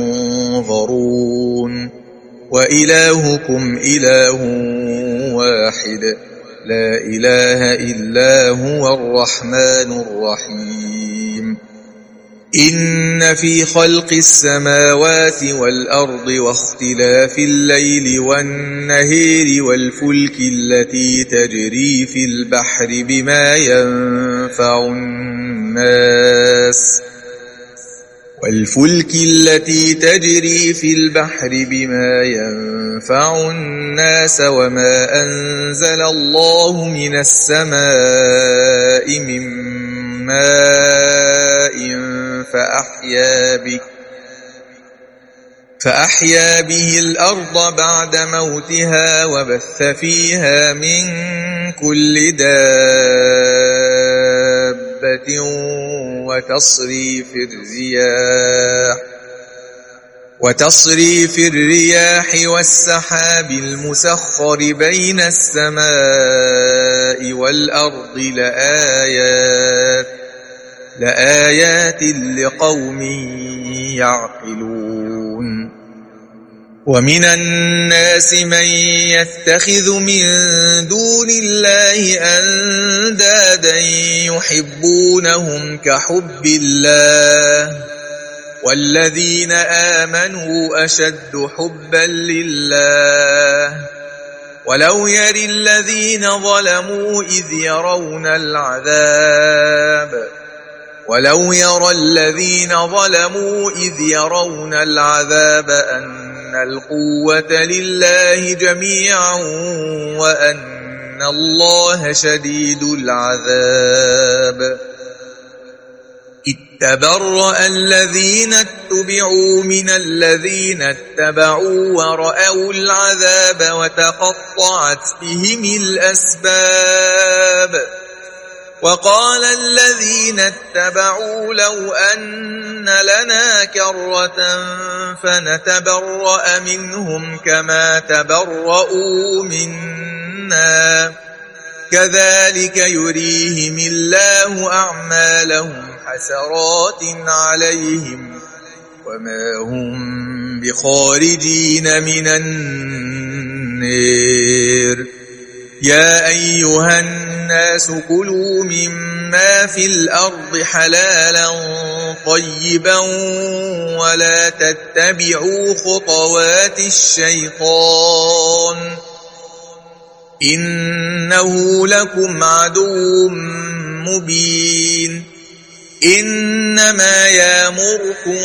ينظرون وإلهكم إله واحد لا إله إلا هو الرحمن الرحيم إن في خلق السماوات والأرض واختلاف الليل والنهار والفلك التي تجري في البحر بما ينفع الناس والفلك التي تجري في البحر بما ينفع الناس وما أنزل الله من السماء من ماء فأحيا به فأحيا به الأرض بعد موتها وبث فيها من كل دابة وتصريف الرياح وتصريف الرياح والسحاب المسخر بين السماء والأرض لآيات لآيات لقوم يعقلون ومن الناس من يتخذ من دون الله أندادا يحبونهم كحب الله والذين آمنوا أشد حبا لله ولو يري الذين ظلموا إذ يرون العذاب ولو يرى الذين ظلموا إذ يرون العذاب أن القوة لله جميعا وأن الله شديد العذاب إذ تبرأ الذين اتبعوا من الذين اتبعوا ورأوا العذاب وتقطعت بهم الأسباب وقال الذين اتبعوا لو أن لنا كرة فنتبرأ منهم كما تبرؤوا منا كذلك يريهم الله أعمالهم حسرات عليهم وما هم بخارجين من النار يا أيها الناس كلوا مما في الأرض حلالا طيبا ولا تتبعوا خطوات الشيطان إنه لكم عدو مبين إنما يأمركم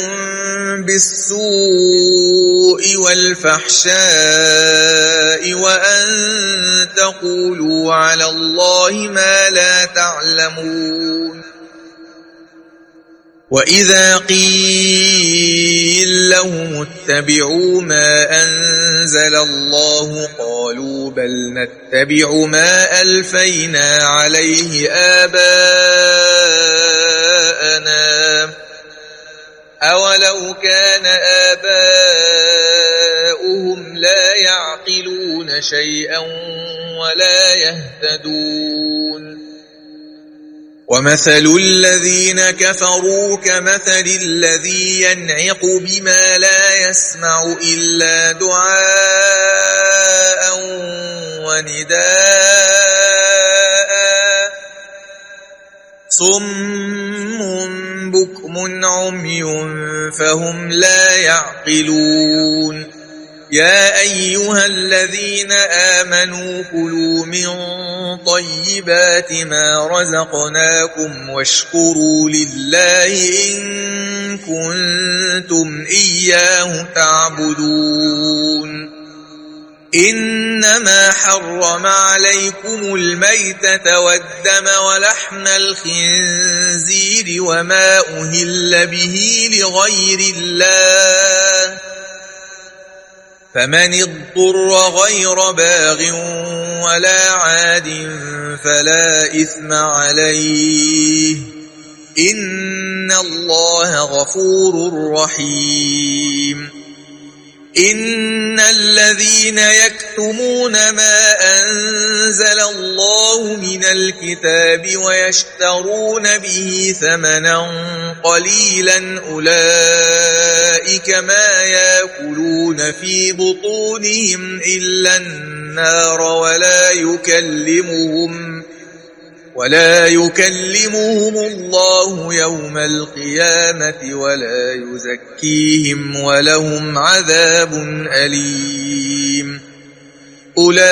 بالسوء والفحشاء وأن تقولوا على الله ما لا تعلمون وإذا قيل لهم اتبعوا ما أنزل الله قالوا بل نتبع ما ألفينا عليه آباءنا أولو كان آباؤهم لا يعقلون شيئا ولا يهتدون ومثل الذين كفروا كمثل الذي ينعق بما لا يسمع إلا دعاء ونداء صم بكم عمي فهم لا يعقلون يا أيها الذين آمنوا كلوا من طيبات ما رزقناكم واشكروا لله إن كنتم إياه تعبدون إنما حرم عليكم الميتة والدم ولحم الخنزير وما أهل به لغير الله فمن اضطر غير باغ ولا عاد فلا إثم عليه إن الله غفور رحيم إن الذين يكتمون ما أنزل الله من الكتاب ويشترون به ثمنا قليلا أولئك ما يأكلون في بطونهم إلا النار ولا يكلمهم ولا يكلمهم الله يوم القيامة ولا يزكيهم ولهم عذاب أليم أولئك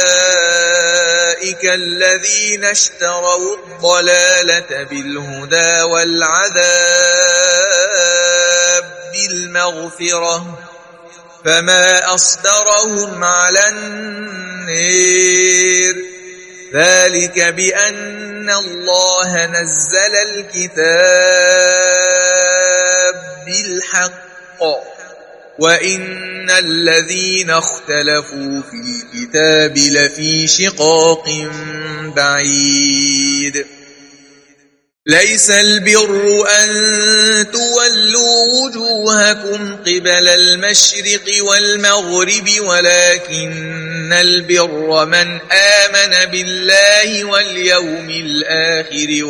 الذين اشتروا الضلالة بالهدى والعذاب بالمغفرة فما أصدرهم على النار ذلك بأن الله نزل الكتاب بالحق وإن الذين اختلفوا في الكتاب لفي شقاق بعيد ليس البر أن تولوا وجوهكم قبل المشرق والمغرب ولكن البر من آمن بالله واليوم الآخر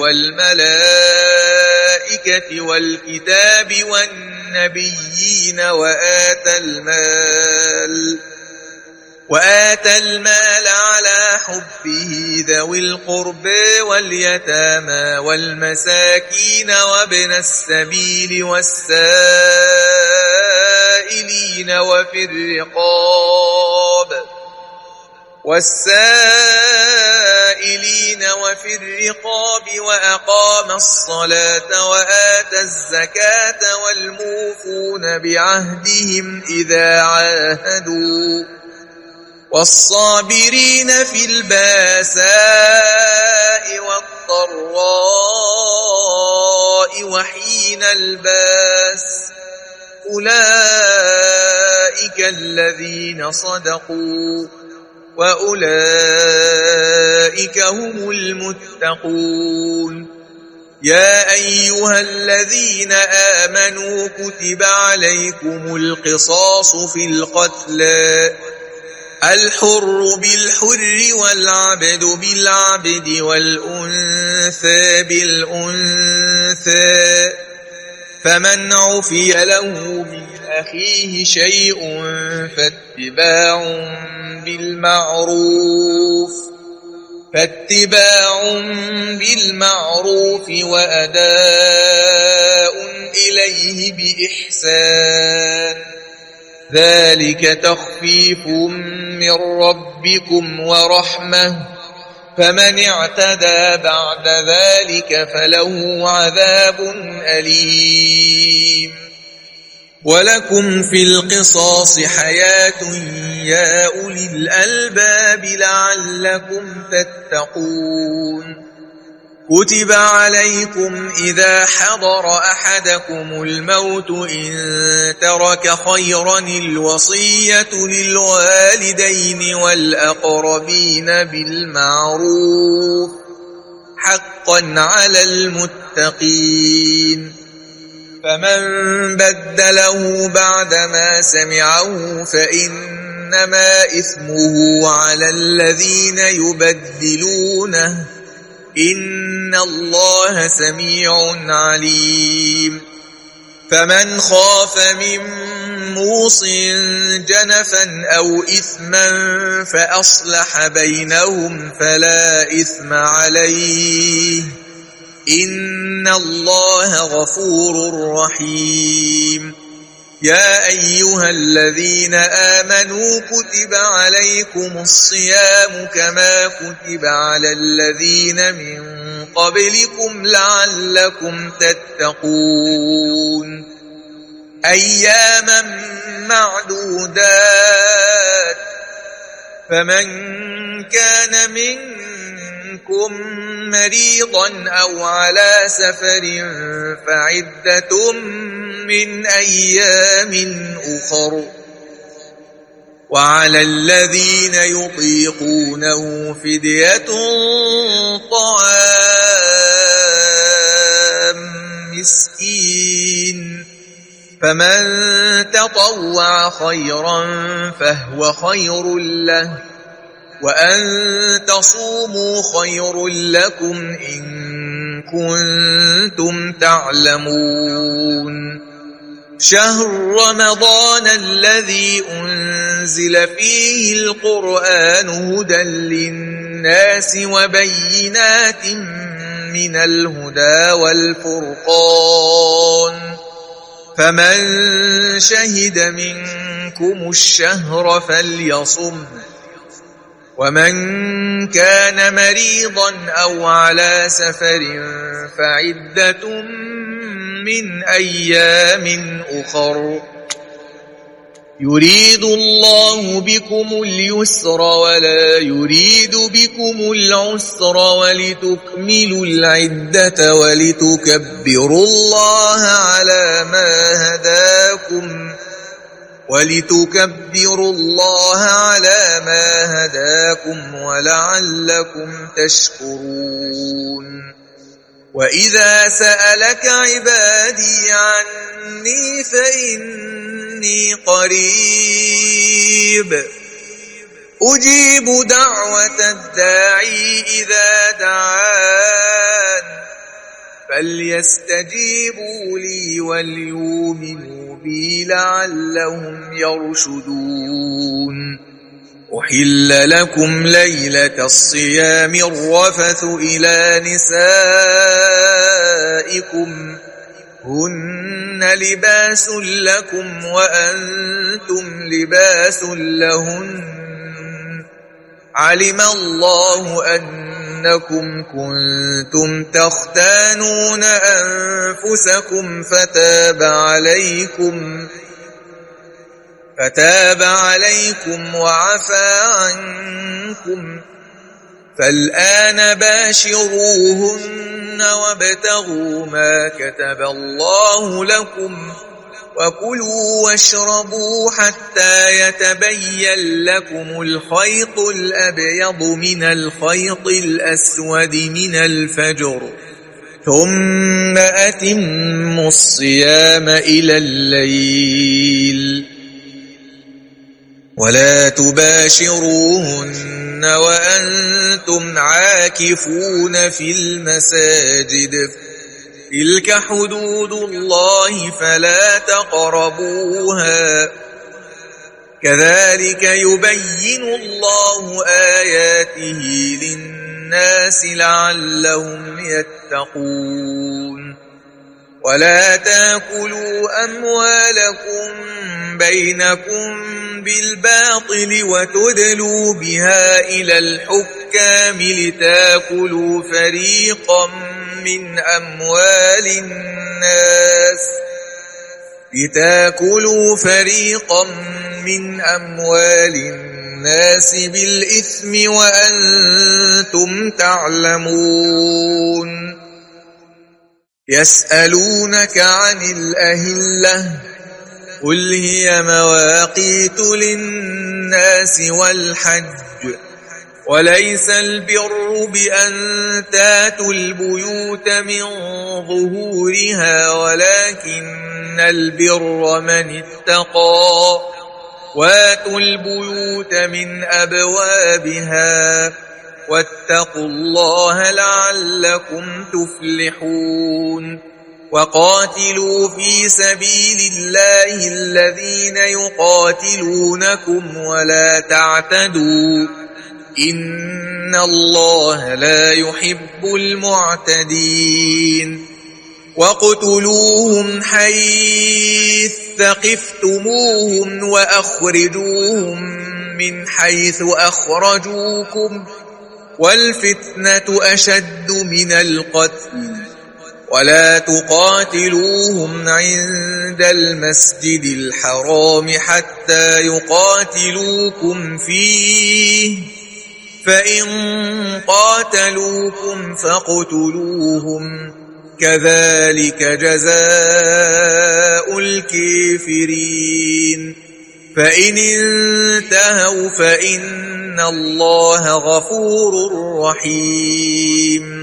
والملائكة والكتاب والنبيين وآتى المال وآتى المال على حبه ذوي القرب واليتامى والمساكين وابن السبيل والسائلين وفي الرقاب والسائلين وفي الرقاب وأقام الصلاة وآتى الزكاة والموفون بعهدهم إذا عاهدوا والصابرين في الباساء والضراء وحين الباس أولئك الذين صدقوا وأولئك هم المتقون. يا أيها الذين آمنوا كتب عليكم القصاص في القتلى الحر بالحر والعبد بالعبد والأنثى بالأنثى فمن عفي له من أخيه شيء فاتباع بالمعروف فاتباع بالمعروف وأداء إليه بإحسان ذلك تخفيف من ربكم ورحمة فمن اعتدى بعد ذلك فله عذاب أليم. ولكم في القصاص حياة يا أولي الألباب لعلكم تتقون. كتب عليكم إذا حضر أحدكم الموت إن ترك خيرا الوصية للوالدين والأقربين بالمعروف حقا على المتقين. فمن بدله بعدما سمعه فإنما إثمه على الذين يبدلونه إن الله سميع عليم. فمن خاف من موص جنفا أو إثما فأصلح بينهم فلا إثم عليه إن الله غفور رحيم. يا أيها الذين آمنوا كتب عليكم الصيام كما كتب على الذين من قبلكم لعلكم تتقون. أياما معدودات فمن كان منكم مريضا أو على سفر فعدة من أيام أخر وعلى الذين يطيقونه فدية طعام مسكين فمن تطوع خيرا فهو خير له وأن تصوموا خير لكم إن كنتم تعلمون. شهر رمضان الذي أنزل فيه القرآن هدى للناس وبينات من الهدى والفرقان فمن شهد منكم الشهر فليصم ومن كان مريضا أو على سفر فعدة من أيام أخر يريد الله بكم اليسر ولا يريد بكم العسر ولتكملوا العدة ولتكبروا الله على ما هداكم ولتكبروا الله على ما هداكم ولعلكم تشكرون. وإذا سألك عبادي عني فإني قريب أجيب دعوة الداعي إذا دعان فليستجيبوا لي وليؤمنوا بي لعلهم يرشدون. أحل لكم ليلة الصيام الرفث إلى نسائكم هن لباس لكم وأنتم لباس لهن علم الله أنكم كنتم تختانون أنفسكم فتاب عليكم فتاب عليكم وعفى عنكم، فالآن باشروهن وابتغوا ما كتب الله لكم، وكلوا واشربوا حتى يتبين لكم الخيط الأبيض من الخيط الأسود من الفجر، ثم أتموا الصيام إلى الليل، ولا تباشروهن وأنتم عاكفون في المساجد، تلك حدود الله فلا تقربوها، كذلك يبين الله آياته للناس لعلهم يتقون. ولا تاكلوا أموالكم بينكم بالباطل وتدلوا بها إلى الحكام لتاكلوا فريقا من أموال الناس لتاكلوا فريقا من أموال الناس بالإثم وأنتم تعلمون. يسألونك عن الأهلة قل هي مواقيت للناس والحج، وليس البر بأن تاتوا البيوت من ظهورها ولكن البر من اتقى، واتوا البيوت من أبوابها واتقوا الله لعلكم تفلحون. وقاتلوا في سبيل الله الذين يقاتلونكم ولا تعتدوا إن الله لا يحب المعتدين. وقتلوهم حيث ثقفتموهم وأخرجوهم من حيث أخرجوكم، والفتنة أشد من القتل، ولا تقاتلوهم عند المسجد الحرام حتى يقاتلوكم فيه، فإن قاتلوكم فاقتلوهم، كذلك جزاء الكافرين. فإن انتهوا فإن الله غفور رحيم.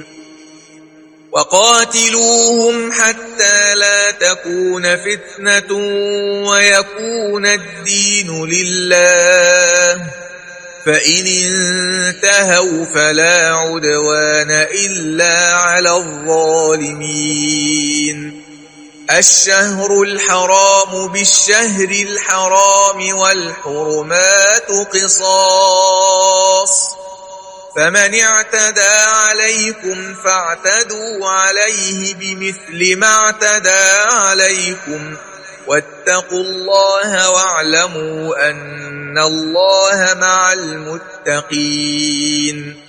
وقاتلوهم حتى لا تكون فتنة ويكون الدين لله، فإن انتهوا فلا عدوان إلا على الظالمين. الشهر الحرام بالشهر الحرام والحرمات قصاص، فمن اعتدى عليكم فاعتدوا عليه بمثل ما اعتدى عليكم، واتقوا الله واعلموا أن الله مع المتقين.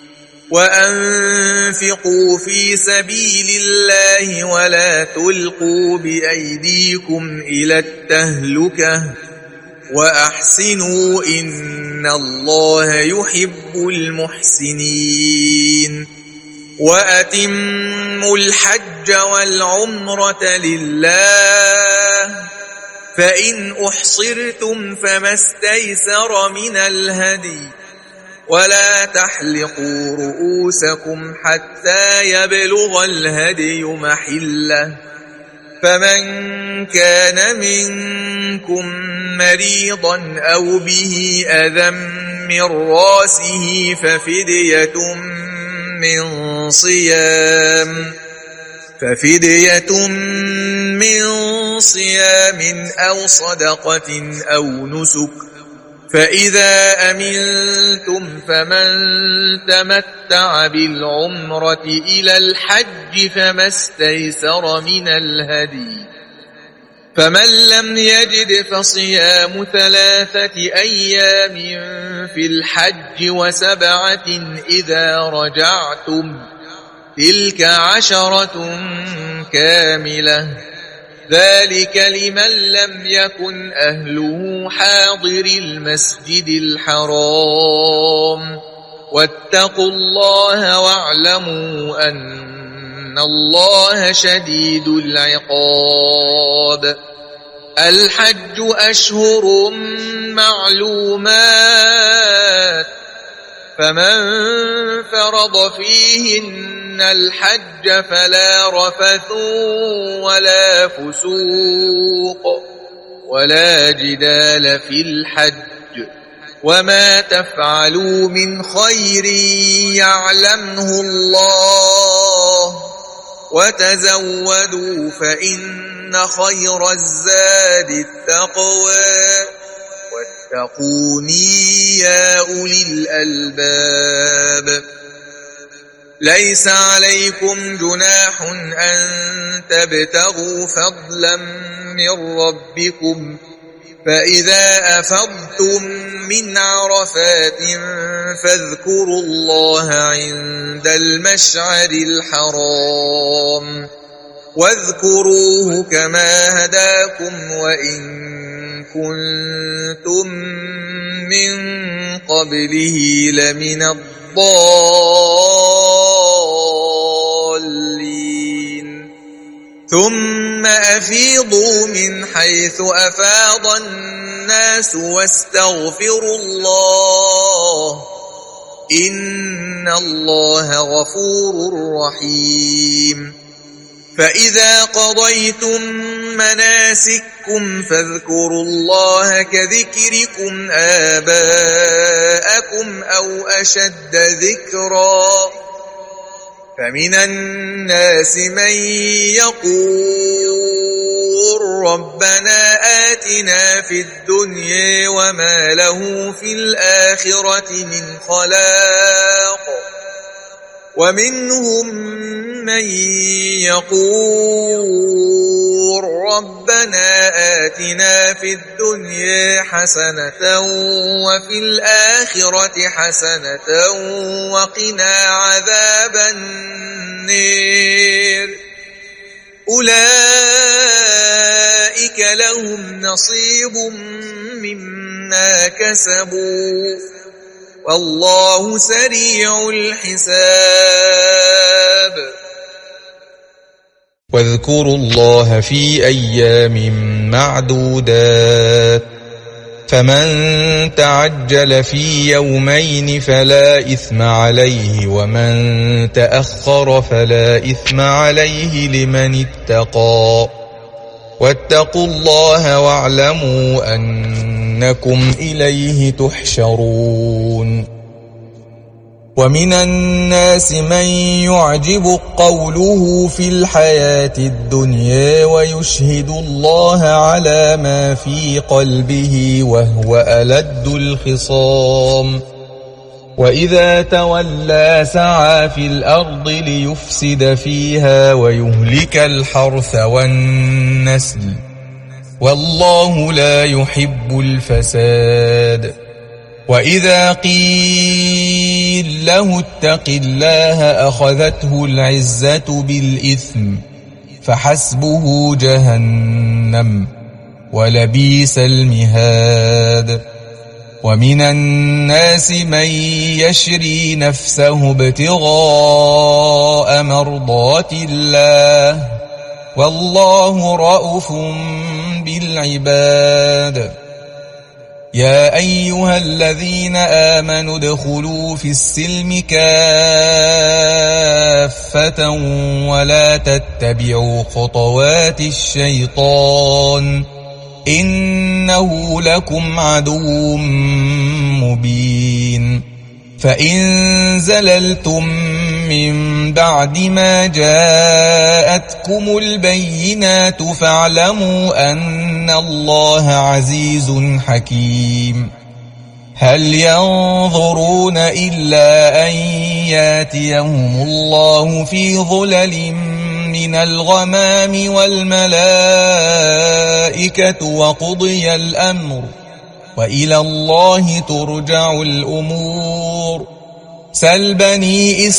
وأنفقوا في سبيل الله ولا تلقوا بأيديكم إلى التهلكة، وأحسنوا إن الله يحب المحسنين. وأتموا الحج والعمرة لله، فإن أحصرتم فما استيسر من الهدي، ولا تحلقوا رؤوسكم حتى يبلغ الهدي محله، فمن كان منكم مريضا أو به أذى من راسه ففدية من صيام ففدية من صيام أو صدقة أو نسك، فإذا أمنتم فمن تمتع بالعمرة إلى الحج فما استيسر من الهدي، فمن لم يجد فصيام ثلاثة أيام في الحج وسبعة إذا رجعتم تلك عشرة كاملة ذلك لمن لم يكن أهله حاضر المسجد الحرام واتقوا الله واعلموا أن الله شديد العقاب الحج أشهر معلومات فمن فرض فيهن الحج فلا رفث ولا فسوق ولا جدال في الحج وما تفعلوا من خير يعلمه الله وتزودوا فإن خير الزاد التقوى واتقوني يا أولي الألباب ليس عليكم جناح أن تبتغوا فضلا من ربكم فإذا أفضتم من عرفات فاذكروا الله عند المشعر الحرام واذكروه كما هداكم وإن كنتم من قبله لمن الضالين ثم أفيضوا من حيث أفاض الناس واستغفروا الله إن الله غفور رحيم فإذا قضيتم مناسككم فاذكروا الله كذكركم آباءكم أو أشد ذكرا فمن الناس من يقول ربنا آتنا في الدنيا وما له في الآخرة من خلاق ومنهم من يقول ربنا آتنا في الدنيا حسنة وفي الآخرة حسنة وقنا عذاب النار أولئك لهم نصيب مما كسبوا والله سريع الحساب واذكروا الله في أيام معدودات فمن تعجل في يومين فلا إثم عليه ومن تأخر فلا إثم عليه لمن اتقى واتقوا الله واعلموا أنكم إليه تحشرون ومن الناس من يعجب قوله في الحياة الدنيا ويشهد الله على ما في قلبه وهو ألد الخصام وإذا تولى سعى في الأرض ليفسد فيها ويهلك الحرث والنسل والله لا يحب الفساد وإذا قيل له اتق الله أخذته العزة بالإثم فحسبه جهنم ولبئس المهاد ومن الناس من يشري نفسه ابتغاء مرضات الله والله رؤوف بالعباد يا أيها الذين آمنوا ادخلوا في السلم كافة ولا تتبعوا خطوات الشيطان إنه لكم عدو مبين فإن زللتم من بعد ما جاءتكم البينات فاعلموا أن الله عزيز حكيم هل ينظرون إلا أن ياتيهم الله في ظلل من الغمام والملائكة وقضي الأمر وإلى الله ترجع الأمور سل بني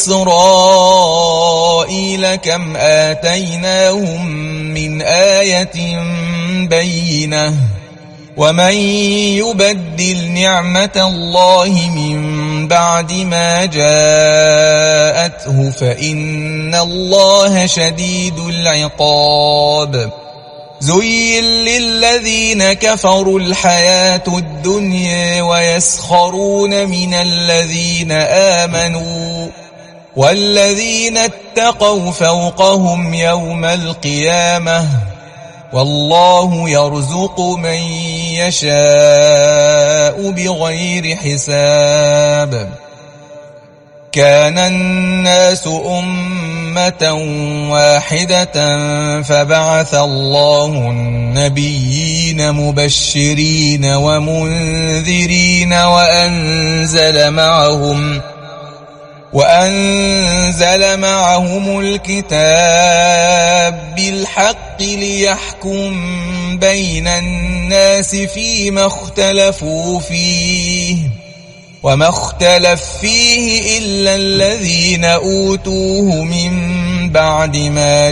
إسرائيل كم آتيناهم من آية بينة ومن يبدل نعمة الله من بعد ما جاءته فإن الله شديد العقاب زين للذين كفروا الحياة الدنيا ويسخرون من الذين آمنوا والذين اتقوا فوقهم يوم القيامة والله يرزق من يشاء بغير حساب كان الناس أمة واحدة فبعث الله النبيين مبشرين ومنذرين وأنزل معهم وأنزل معهم الكتاب بالحق ليحكم بين الناس فيما اختلفوا فيه وما اختلف فيه إلا الذين أوتوه من بعد ما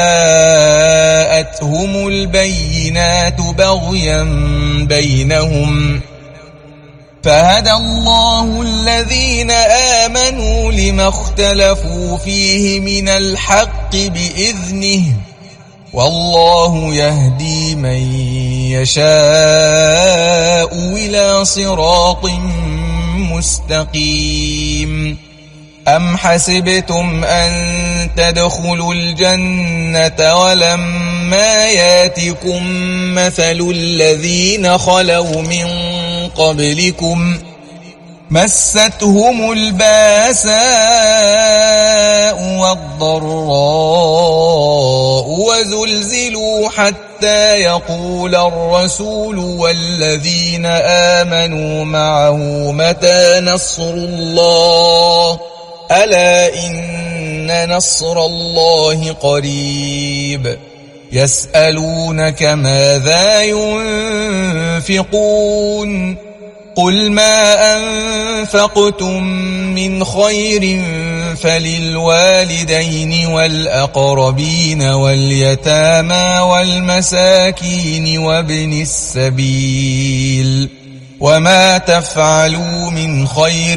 جاءتهم البينات بغيا بينهم فهدى الله الذين آمنوا لما اختلفوا فيه من الحق بإذنه والله يهدي من يشاء إلى صراط مستقيم أم حسبتم أن تدخلوا الجنة ولما ياتكم مثل الذين خلوا من قبلكم مستهم الباساء والضراء وزلزلوا حتى يقول الرسول والذين آمنوا معه متى نصر الله ألا إن نصر الله قريب يسألونك ماذا ينفقون قل ما أنفقتم من خير فللوالدين والأقربين واليتامى والمساكين وابن السبيل وما تفعلوا من خير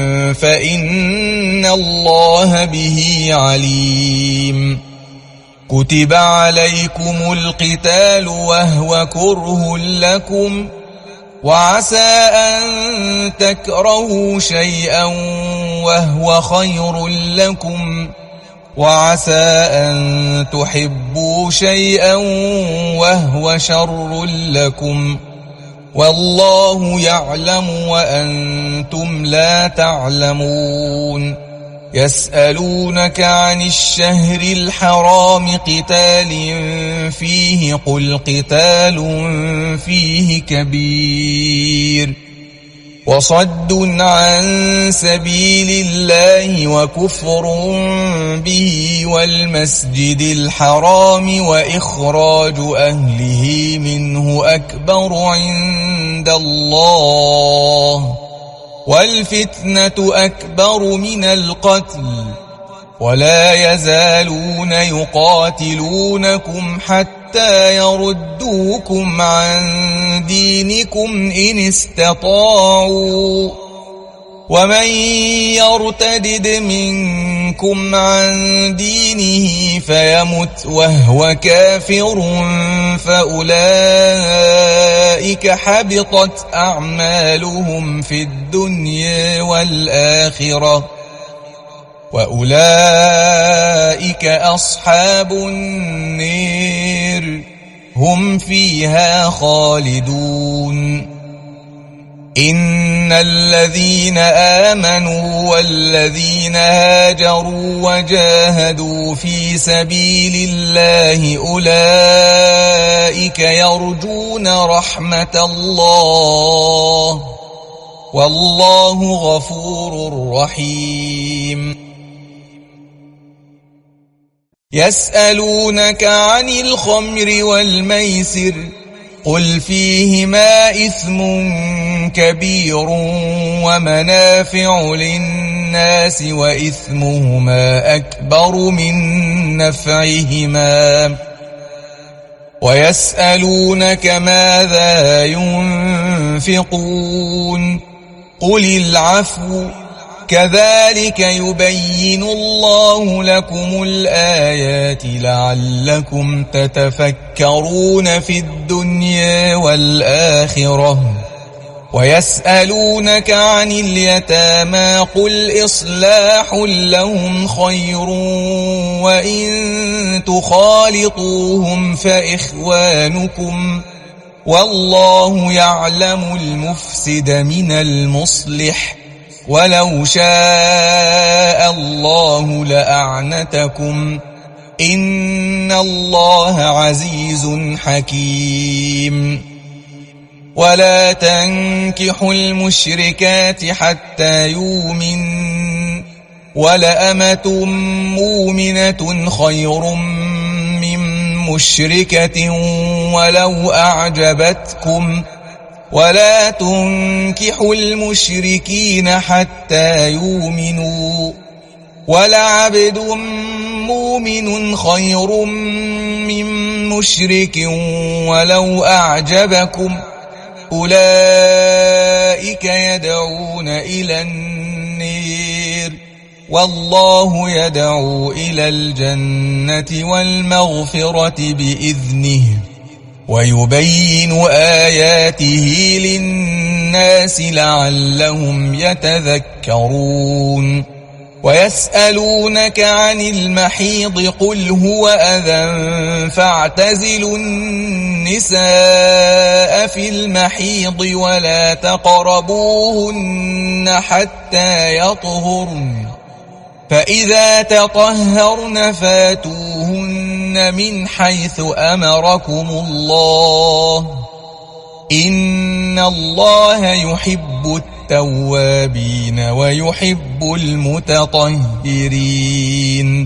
فإن الله به عليم كتب عليكم القتال وهو كره لكم وعسى أن تكرهوا شيئا وهو خير لكم وعسى أن تحبوا شيئا وهو شر لكم والله يعلم وأنتم لا تعلمون يسألونك عن الشهر الحرام قتال فيه قل قتال فيه كبير وصد عن سبيل الله وكفر به والمسجد الحرام وإخراج أهله منه أكبر عند الله والفتنة أكبر من القتل ولا يزالون يقاتلونكم حتى يردوكم عن دينكم إن استطاعوا ومن يرتدد منكم عن دينه فيمت وهو كافر فأولئك حبطت أعمالهم في الدنيا والآخرة وأولئك أصحاب النير هم فيها خالدون إن الذين آمنوا والذين هاجروا وجاهدوا في سبيل الله أولئك يرجون رحمة الله والله غفور رحيم يسألونك عن الخمر والميسر قل فيهما إثم كبير ومنافع للناس وإثمهما أكبر من نفعهما ويسألونك ماذا ينفقون قل العفو كذلك يبين الله لكم الآيات لعلكم تتفكرون في الدنيا والآخرة ويسألونك عن اليتامى قل إصلاح لهم خير وإن تخالطوهم فإخوانكم والله يعلم المفسد من المصلح ولو شاء الله لأعنتكم إن الله عزيز حكيم ولا تنكحوا المشركات حتى يؤمن ولأمة مؤمنة خير من مشركة ولو أعجبتكم ولا تنكحوا المشركين حتى يؤمنوا ولعبد مؤمن خير من مشرك ولو أعجبكم أولئك يدعون إلى النير والله يدعو إلى الجنة والمغفرة بإذنه ويبين آياته للناس لعلهم يتذكرون ويسألونك عن المحيض قل هو أذى فاعتزلوا النساء في المحيض ولا تقربوهن حتى يطهرن فإذا تطهرن فاتوهن من حيث أمركم الله إن الله يحب التوابين ويحب المتطهرين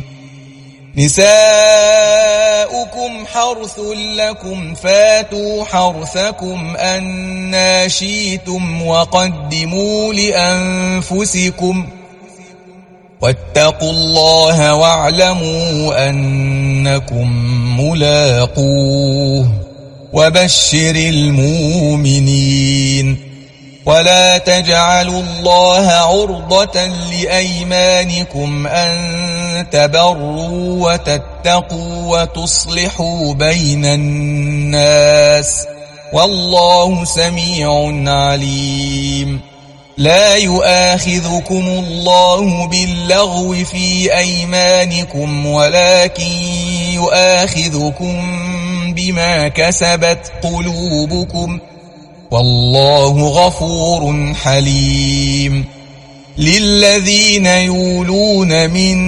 نساؤكم حرث لكم فاتوا حرثكم أنى شئتم وقدموا لأنفسكم واتقوا الله واعلموا أنكم ملاقوه وبشر المؤمنين ولا تجعلوا الله عرضة لأيمانكم أن تبروا وتتقوا وتصلحوا بين الناس والله سميع عليم لا يؤاخذكم الله باللغو في أيمانكم ولكن يؤاخذكم بما كسبت قلوبكم والله غفور حليم للذين يولون من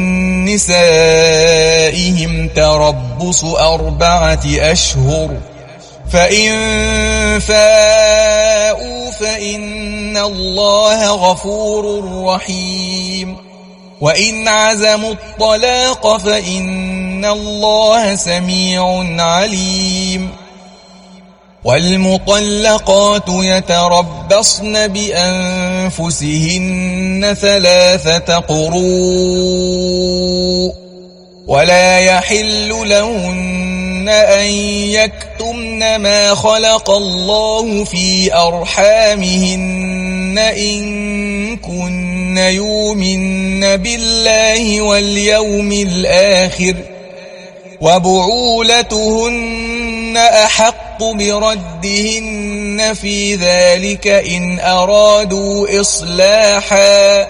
نسائهم تربص أربعة أشهر فإن فاءوا فإن الله غفور رحيم وإن عزموا الطلاق فإن الله سميع عليم والمطلقات يتربصن بأنفسهن ثلاثة قروء ولا يحل لهن أن يكتمن ما خلق الله في أرحامهن إن كن يؤمن بالله واليوم الآخر وبعولتهن أحق بردهن في ذلك إن أرادوا إصلاحا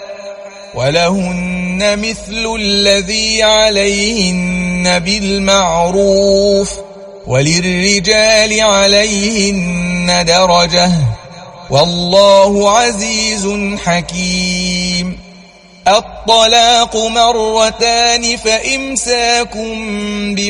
ولهن مثل الذي عليهن بالمعروف وللرجال عليهن درجة والله عزيز حكيم الطلاق مرتان فإمساك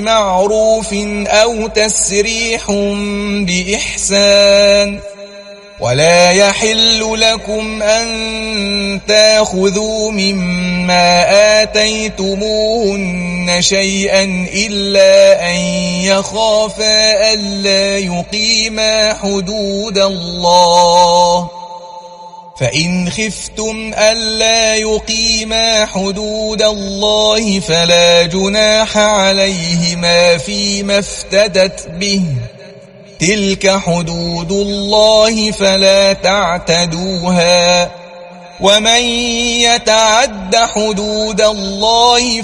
بمعروف أو تسريح بإحسان ولا يحل لكم أن تأخذوا مما آتيتموهن شيئا إلا أن يخافا ألا يقيما حدود الله، فإن خفتم ألا يقيما حدود الله فلا جناح عليهما فيما افتدت به، تلك حدود الله فلا تعتدوها، ومن يتعد حدود الله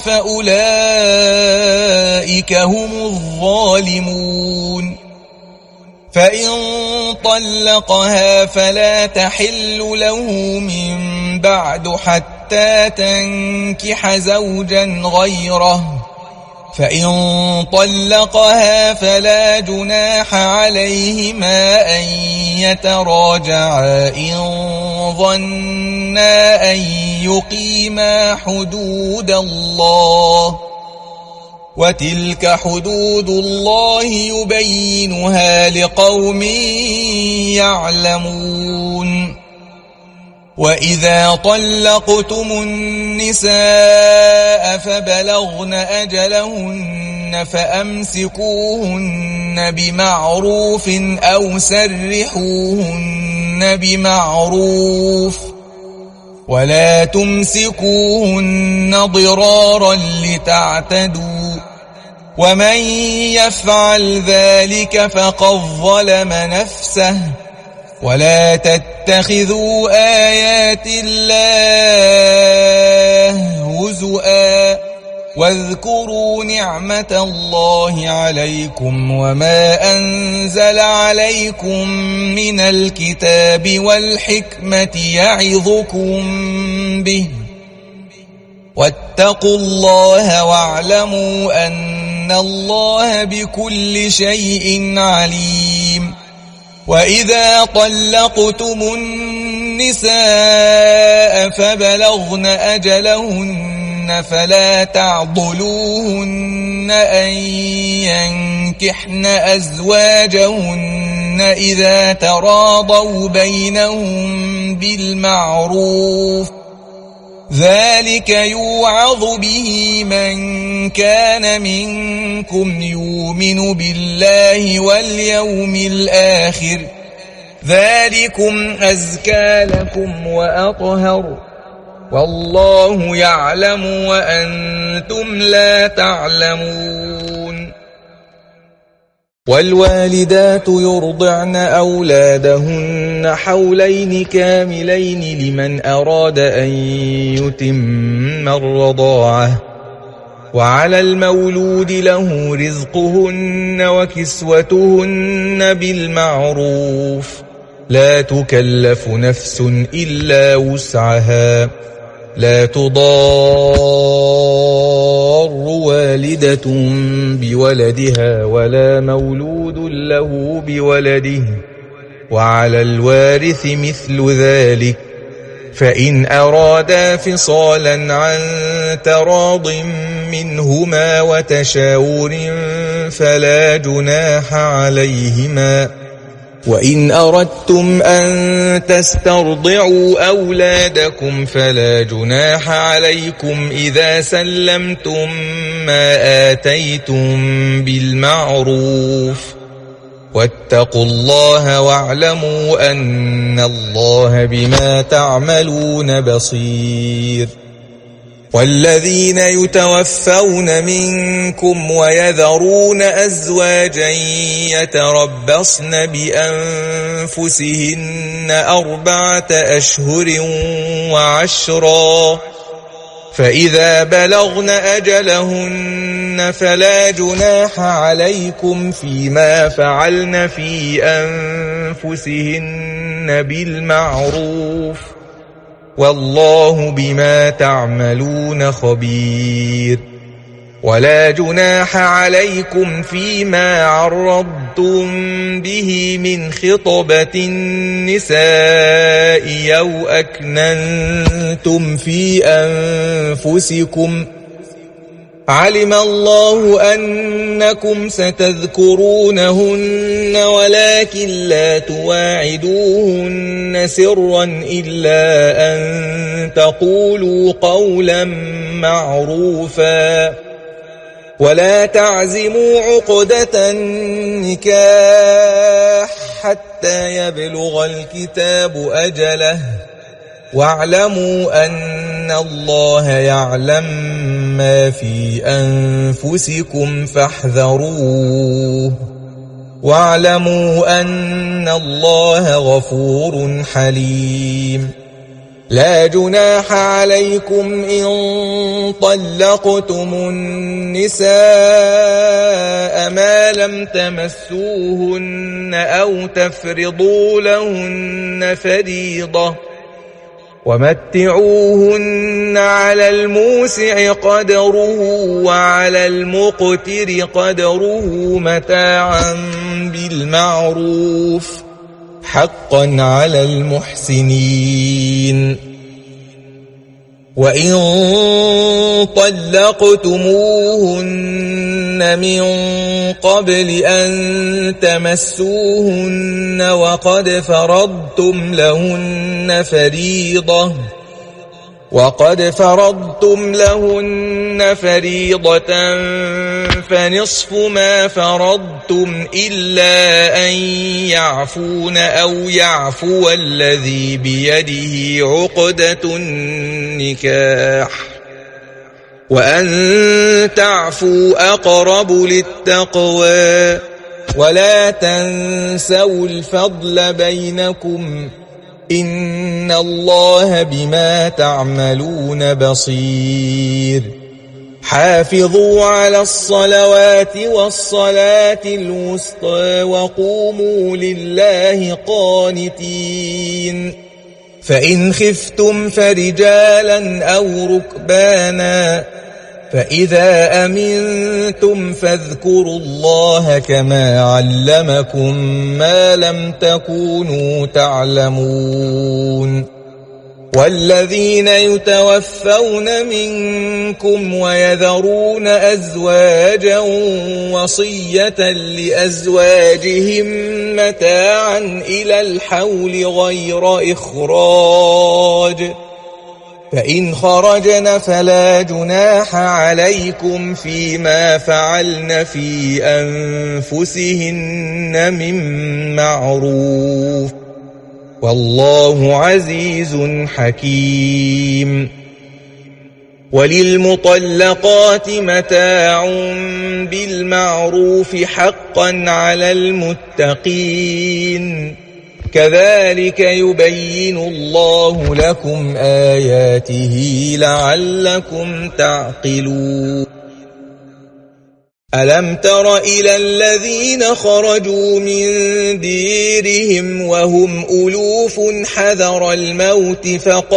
فأولئك هم الظالمون. فإن طلقها فلا تحل له من بعد حتى تنكح زوجا غيره، فإن طلقها فلا جناح عليهما أن يتراجعا إن ظنا أن يقيما حدود الله، وتلك حدود الله يبينها لقوم يعلمون. وإذا طلقتم النساء فبلغن أجلهن فأمسكوهن بمعروف أو سرحوهن بمعروف، ولا تمسكوهن ضرارا لتعتدوا، ومن يفعل ذلك فقد ظلم نفسه. ولا تتخذوا آيات الله هزؤا، واذكروا نعمة الله عليكم وما أنزل عليكم من الكتاب والحكمة يعظكم به، واتقوا الله واعلموا أن الله بكل شيء عليم. وإذا طلقتم النساء فبلغن أجلهن فلا تعضلوهن أن ينكحن أزواجهن إذا تراضوا بينهم بالمعروف، ذلك يوعظ به من كان منكم يؤمن بالله واليوم الآخر، ذلكم أزكى لكم وأطهر، والله يعلم وأنتم لا تعلمون. والوالدات يرضعن أولادهن حولين كاملين لمن أراد أن يتم الرضاعة، وعلى المولود له رزقهن وكسوتهن بالمعروف، لا تكلف نفس إلا وسعها، لا تضار والدة بولدها ولا مولود له بولده، وعلى الوارث مثل ذلك، فإن أرادا فصالا عن تراض منهما وتشاور فلا جناح عليهما. وإن أردتم أن تسترضعوا أولادكم فلا جناح عليكم إذا سلمتم ما آتيتم بالمعروف، واتقوا الله واعلموا أن الله بما تعملون بصير. والذين يتوفون منكم ويذرون أزواجا يتربصن بأنفسهن أربعة أشهر وعشرا، فإذا بلغن أجلهن فلا جناح عليكم فيما فعلن في أنفسهن بالمعروف، والله بما تعملون خبير. ولا جناح عليكم فيما عرضتم به من خطبة النساء أو أكننتم في أنفسكم علم الله أنكم ستذكرونهن ولكن لا تواعدوهن سرا إلا أن تقولوا قولا معروفا ولا تعزموا عقدة النكاح حتى يبلغ الكتاب أجله واعلموا أن الله يعلم ما في أنفسكم فاحذروه واعلموا أن الله غفور حليم لا جناح عليكم إن طلقتم النساء ما لم تمسوهن أو تفرضوا لهن فريضة ومتعوهن على الموسع قدره وعلى المقتر قدره متاعا بالمعروف حقا على المحسنين وإن طلقتموهن من قبل أن تمسوهن وقد فرضتم لهن فريضة وقد فرضتم لهن فريضة فنصف ما فرضتم إلا أن يعفون أو يعفو الذي بيده عقدة النكاح وأن تعفوا أقرب للتقوى ولا تنسوا الفضل بينكم إن الله بما تعملون بصير حافظوا على الصلوات والصلاة الوسطى وقوموا لله قانتين فإن خفتم فرجالا أو ركبانا فإذا أمنتم فاذكروا الله كما علمكم ما لم تكونوا تعلمون والذين يتوفون منكم ويذرون أزواجا وصية لأزواجهم متاعا إلى الحول غير إخراج فإن خرجن فلا جناح عليكم فيما فعلن في أنفسهن من معروف والله عزيز حكيم وللمطلقات متاع بالمعروف حقا على المتقين كذلك يبين الله لكم آياته لعلكم تعقلون ألم تر إلى الذين خرجوا من ديرهم وهم ألوف حذر الموت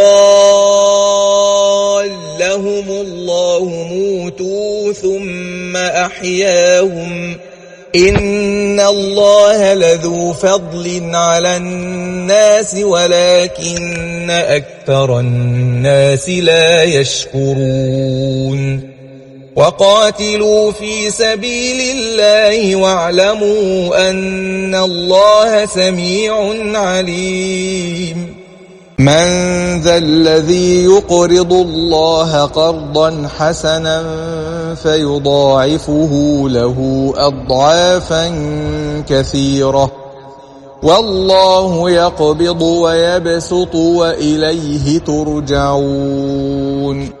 فقال لهم الله موتوا ثم أحياهم إن الله لذو فضل على الناس ولكن أكثر الناس لا يشكرون وقاتلوا في سبيل الله واعلموا أن الله سميع عليم من ذا الذي يقرض الله قرضا حسنا فيضاعفه له أضعافا كثيرة والله يقبض ويبسط وإليه ترجعون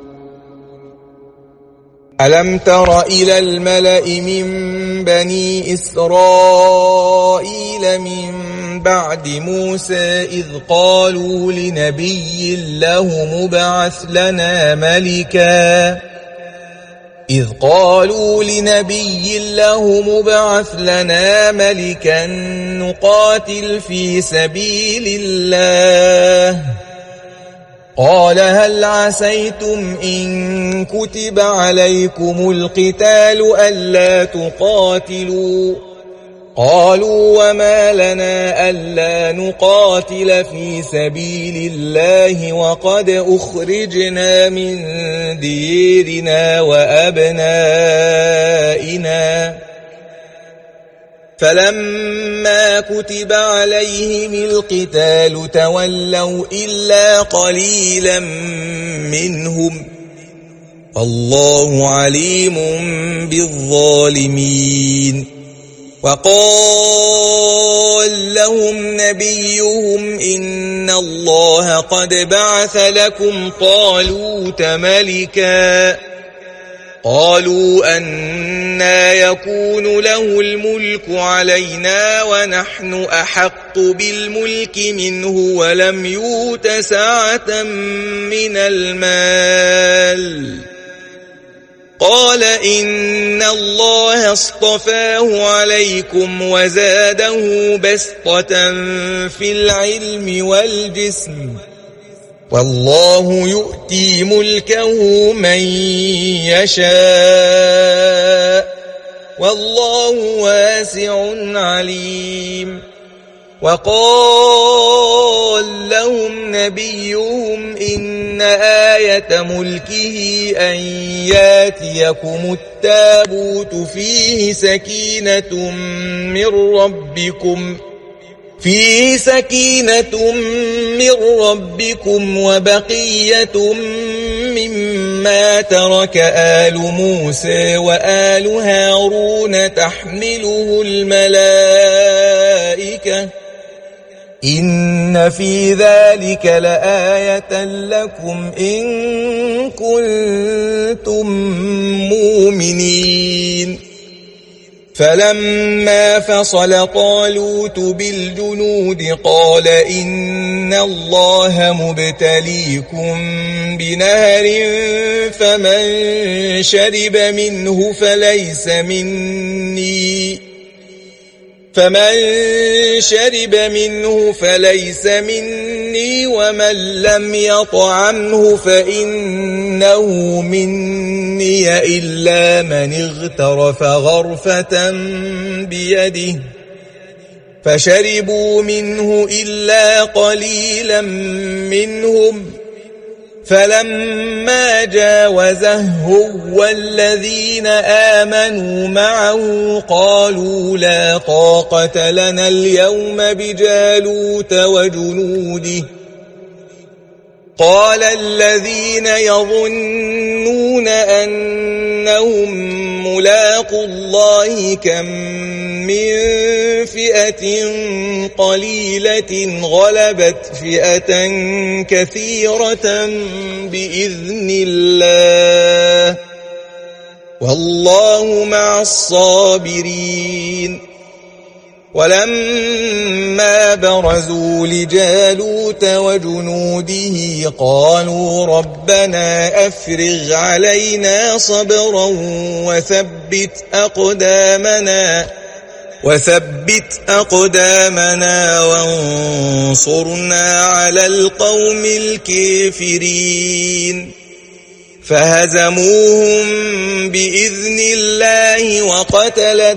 ألم تر إلى الملأ من بني إسرائيل من بعد موسى إذ قالوا لنبي له مبعث لنا ملكا إذ قالوا لنبي له مبعث لنا ملكا نقاتل في سبيل الله قال هل عسيتم إن كتب عليكم القتال ألا تقاتلوا قالوا وما لنا ألا نقاتل في سبيل الله وقد أخرجنا من ديرنا وأبنائنا فلما كتب عليهم القتال تولوا إلا قليلا منهم والله عليم بالظالمين. وقال لهم نبيهم إن الله قد بعث لكم طالوت ملكا قالوا أنى يكون له الملك علينا ونحن أحق بالملك منه ولم يؤت سعة من المال قال إن الله اصطفاه عليكم وزاده بسطة في العلم والجسم والله يؤتي ملكه من يشاء والله واسع عليم. وقال لهم نبيهم إن آية ملكه أن ياتيكم التابوت فيه سكينة من ربكم فيه سكينة من ربكم وبقية مما ترك آل موسى وآل هارون تحمله الملائكة إن في ذلك لآية لكم إن كنتم مؤمنين. فلما فصل طالوت بالجنود قال إن الله مبتليكم بنهر فمن شرب منه فليس مني فمن شرب منه فليس مني ومن لم يطعمه فإنه مني إلا من اغترف غرفة بيده فشربوا منه إلا قليلا منهم فلما جاوزه هو والذين آمنوا معه قالوا لا طاقة لنا اليوم بجالوت وجنوده قال الذين يظنون أنهم ملاقو الله كم من فئة قليلة غلبت فئة كثيرة بإذن الله والله مع الصابرين. ولما برزوا لجالوت وجنوده قالوا ربنا أفرغ علينا صبرا وثبت أقدامنا وثبت أقدامنا وانصرنا على القوم الكافرين فهزموهم بإذن الله وقتل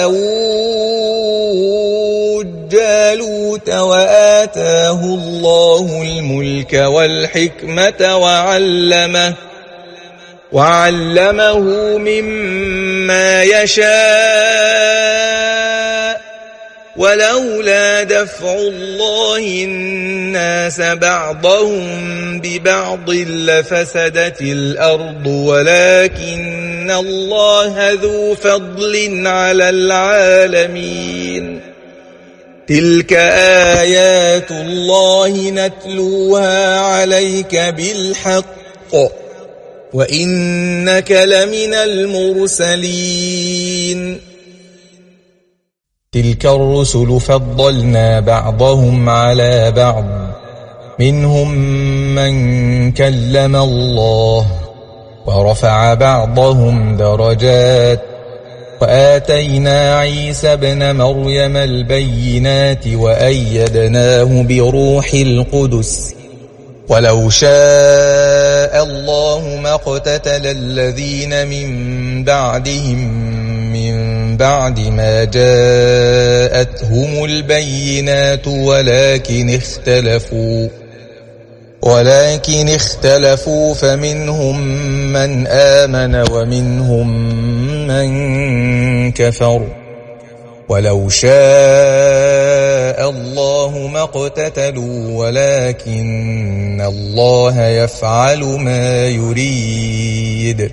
داود جالوت وآتاه الله الملك والحكمة وعلمه وعلمه مما يشاء ولولا دفع الله الناس بعضهم ببعض لفسدت الأرض ولكن الله ذو فضل على العالمين. تلك آيات الله نتلوها عليك بالحق وإنك لمن المرسلين. تلك الرسل فضلنا بعضهم على بعض منهم من كلم الله ورفع بعضهم درجات وآتينا عيسى ابن مريم البينات وأيدناه بروح القدس ولو شاء الله ما اقتتل الذين من بعدهم من بعد ما جاءتهم البينات ولكن اختلفوا ولكن اختلفوا فمنهم من آمن ومنهم من كفر ولو شاء الله ما اقتتلوا ولكن الله يفعل ما يريد.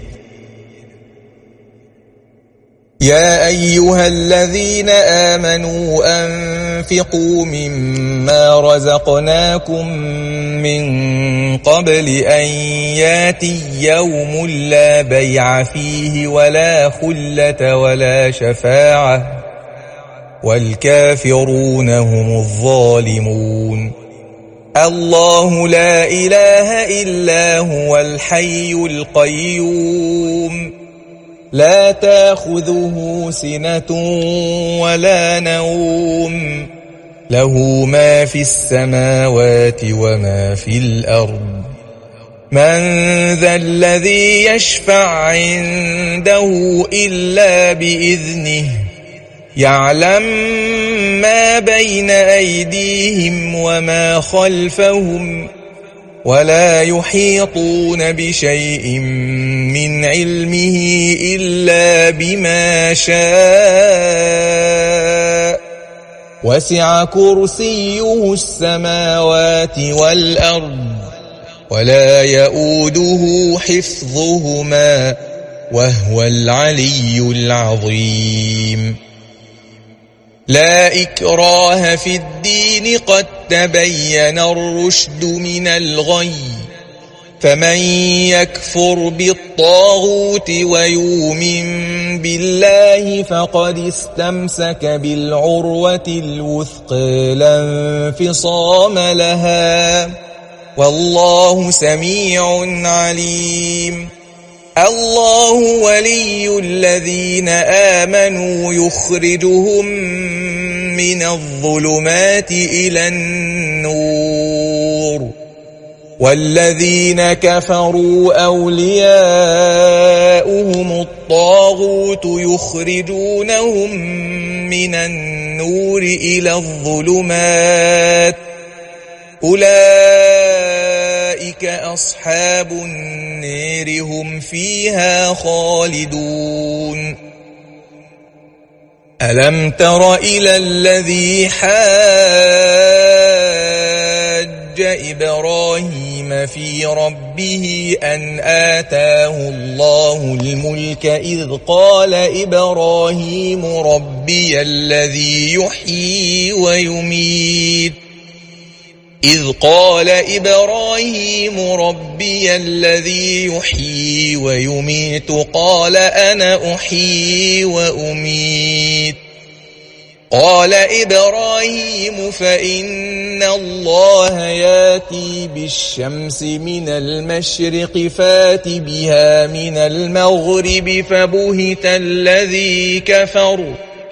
يا أيها الذين آمنوا أنفقوا مما رزقناكم من قبل أن ياتي يوم لا بيع فيه ولا خلة ولا شفاعة والكافرون هم الظالمون. الله لا إله إلا هو الحي القيوم لا تأخذه سنة ولا نوم له ما في السماوات وما في الأرض. من ذا الذي يشفع عنده إلا بإذنه يعلم ما بين أيديهم وما خلفهم ولا يحيطون بشيء من علمه إلا بما شاء وسع كرسيه السماوات والأرض ولا يؤوده حفظهما وهو العلي العظيم. لا إكراه في الدين قد تبين الرشد من الغي فمن يكفر بالطاغوت ويؤمن بالله فقد استمسك بالعروة الوثقى لا انفصام لها والله سميع عليم. الله ولي الذين آمنوا يخرجهم من الظلمات إلى النور والذين كفروا أولياؤهم الطاغوت يخرجونهم من النور إلى الظلمات أولئك أصحاب النار هم فيها خالدون. ألم تر إلى الذي حاج إبراهيم في ربه أن آتاه الله الملك إذ قال إبراهيم ربي الذي يحيي ويميت إذ قال إبراهيم ربي الذي يحيي ويميت قال أنا أحيي وأميت قال إبراهيم فإن الله ياتي بالشمس من المشرق فات بها من المغرب فبهت الذي كفر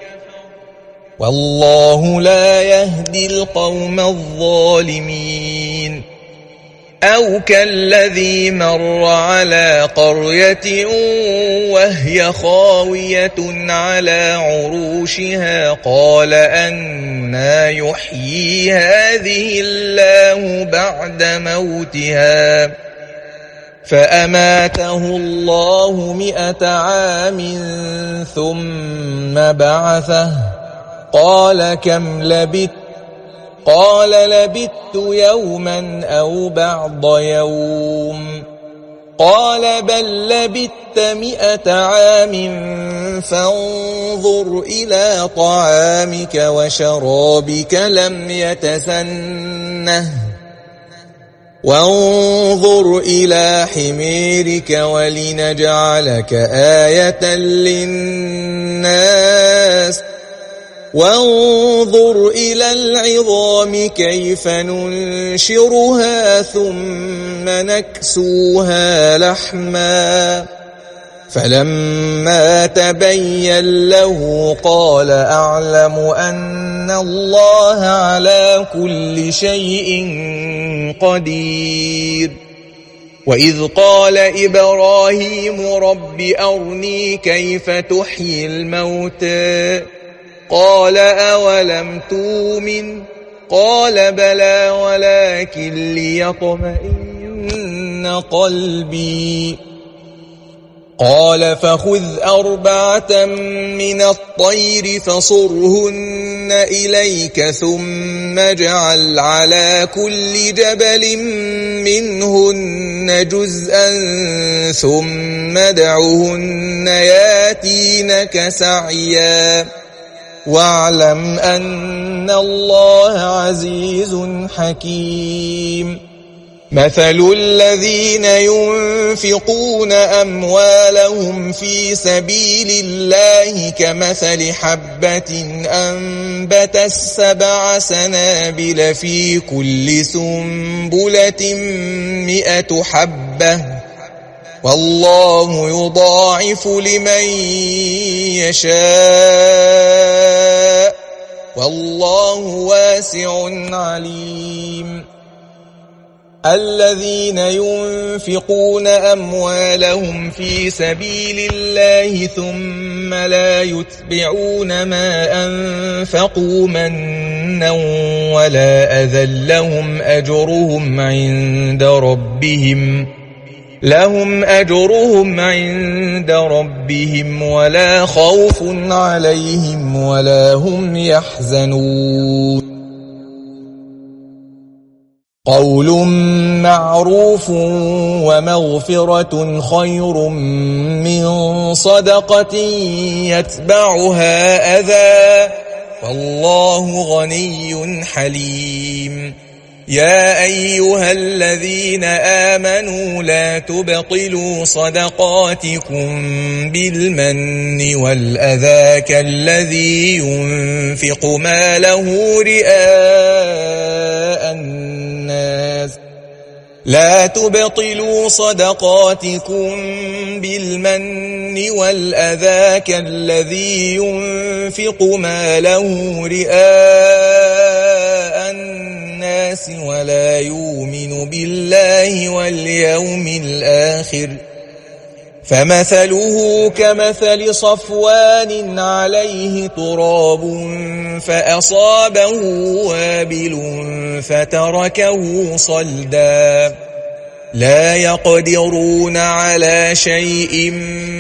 والله لا يهدي القوم الظالمين. أو كالذي مر على قرية وهي خاوية على عروشها قال أنى يحيي هذه الله بعد موتها فأماته الله مئة عام ثم بعثه قال كم لبثت قال لبثت يوما أو بعض يوم قال بل لبثت مئة عام فانظر إلى طعامك وشرابك لم يتسنه وانظر إلى حميرك ولنجعلك آية للناس وانظر إلى العظام كيف ننشرها ثم نكسوها لحما فلما تبين له قال أعلم أن الله على كل شيء قدير. وإذ قال إبراهيم رب أرني كيف تحيي الموتى قال أولم تؤمن قال بلى ولكن ليطمئن قلبي قال فخذ أربعة من الطير فصرهن إليك ثم اجعل على كل جبل منهن جزءا ثم ادعهن ياتينك سعيا واعلم أن الله عزيز حكيم مثل الذين ينفقون أموالهم في سبيل الله كمثل حبة أنبتت سبع سنابل في كل سنبلة مئة حبة والله يضاعف لمن يشاء والله واسع عليم الذين ينفقون أموالهم في سبيل الله ثم لا يتبعون ما أنفقوا منا ولا أذى لهم أجرهم عند ربهم لهم أجرهم عند ربهم ولا خوف عليهم ولا هم يحزنون قول معروف ومغفرة خير من صدقة يتبعها أذى والله غني حليم يا أيها الذين آمنوا لا تبطلوا صدقاتكم بالمن والأذى كالذي ينفق ماله رئاء الناس لا تبطلوا صدقاتكم بالمن والأذى كالذي ينفق ماله رئاء الناس ولا يؤمن بالله واليوم الآخر فمثله كمثل صفوان عليه تراب فأصابه وابل فتركه صلدا لا يقدرون على شيء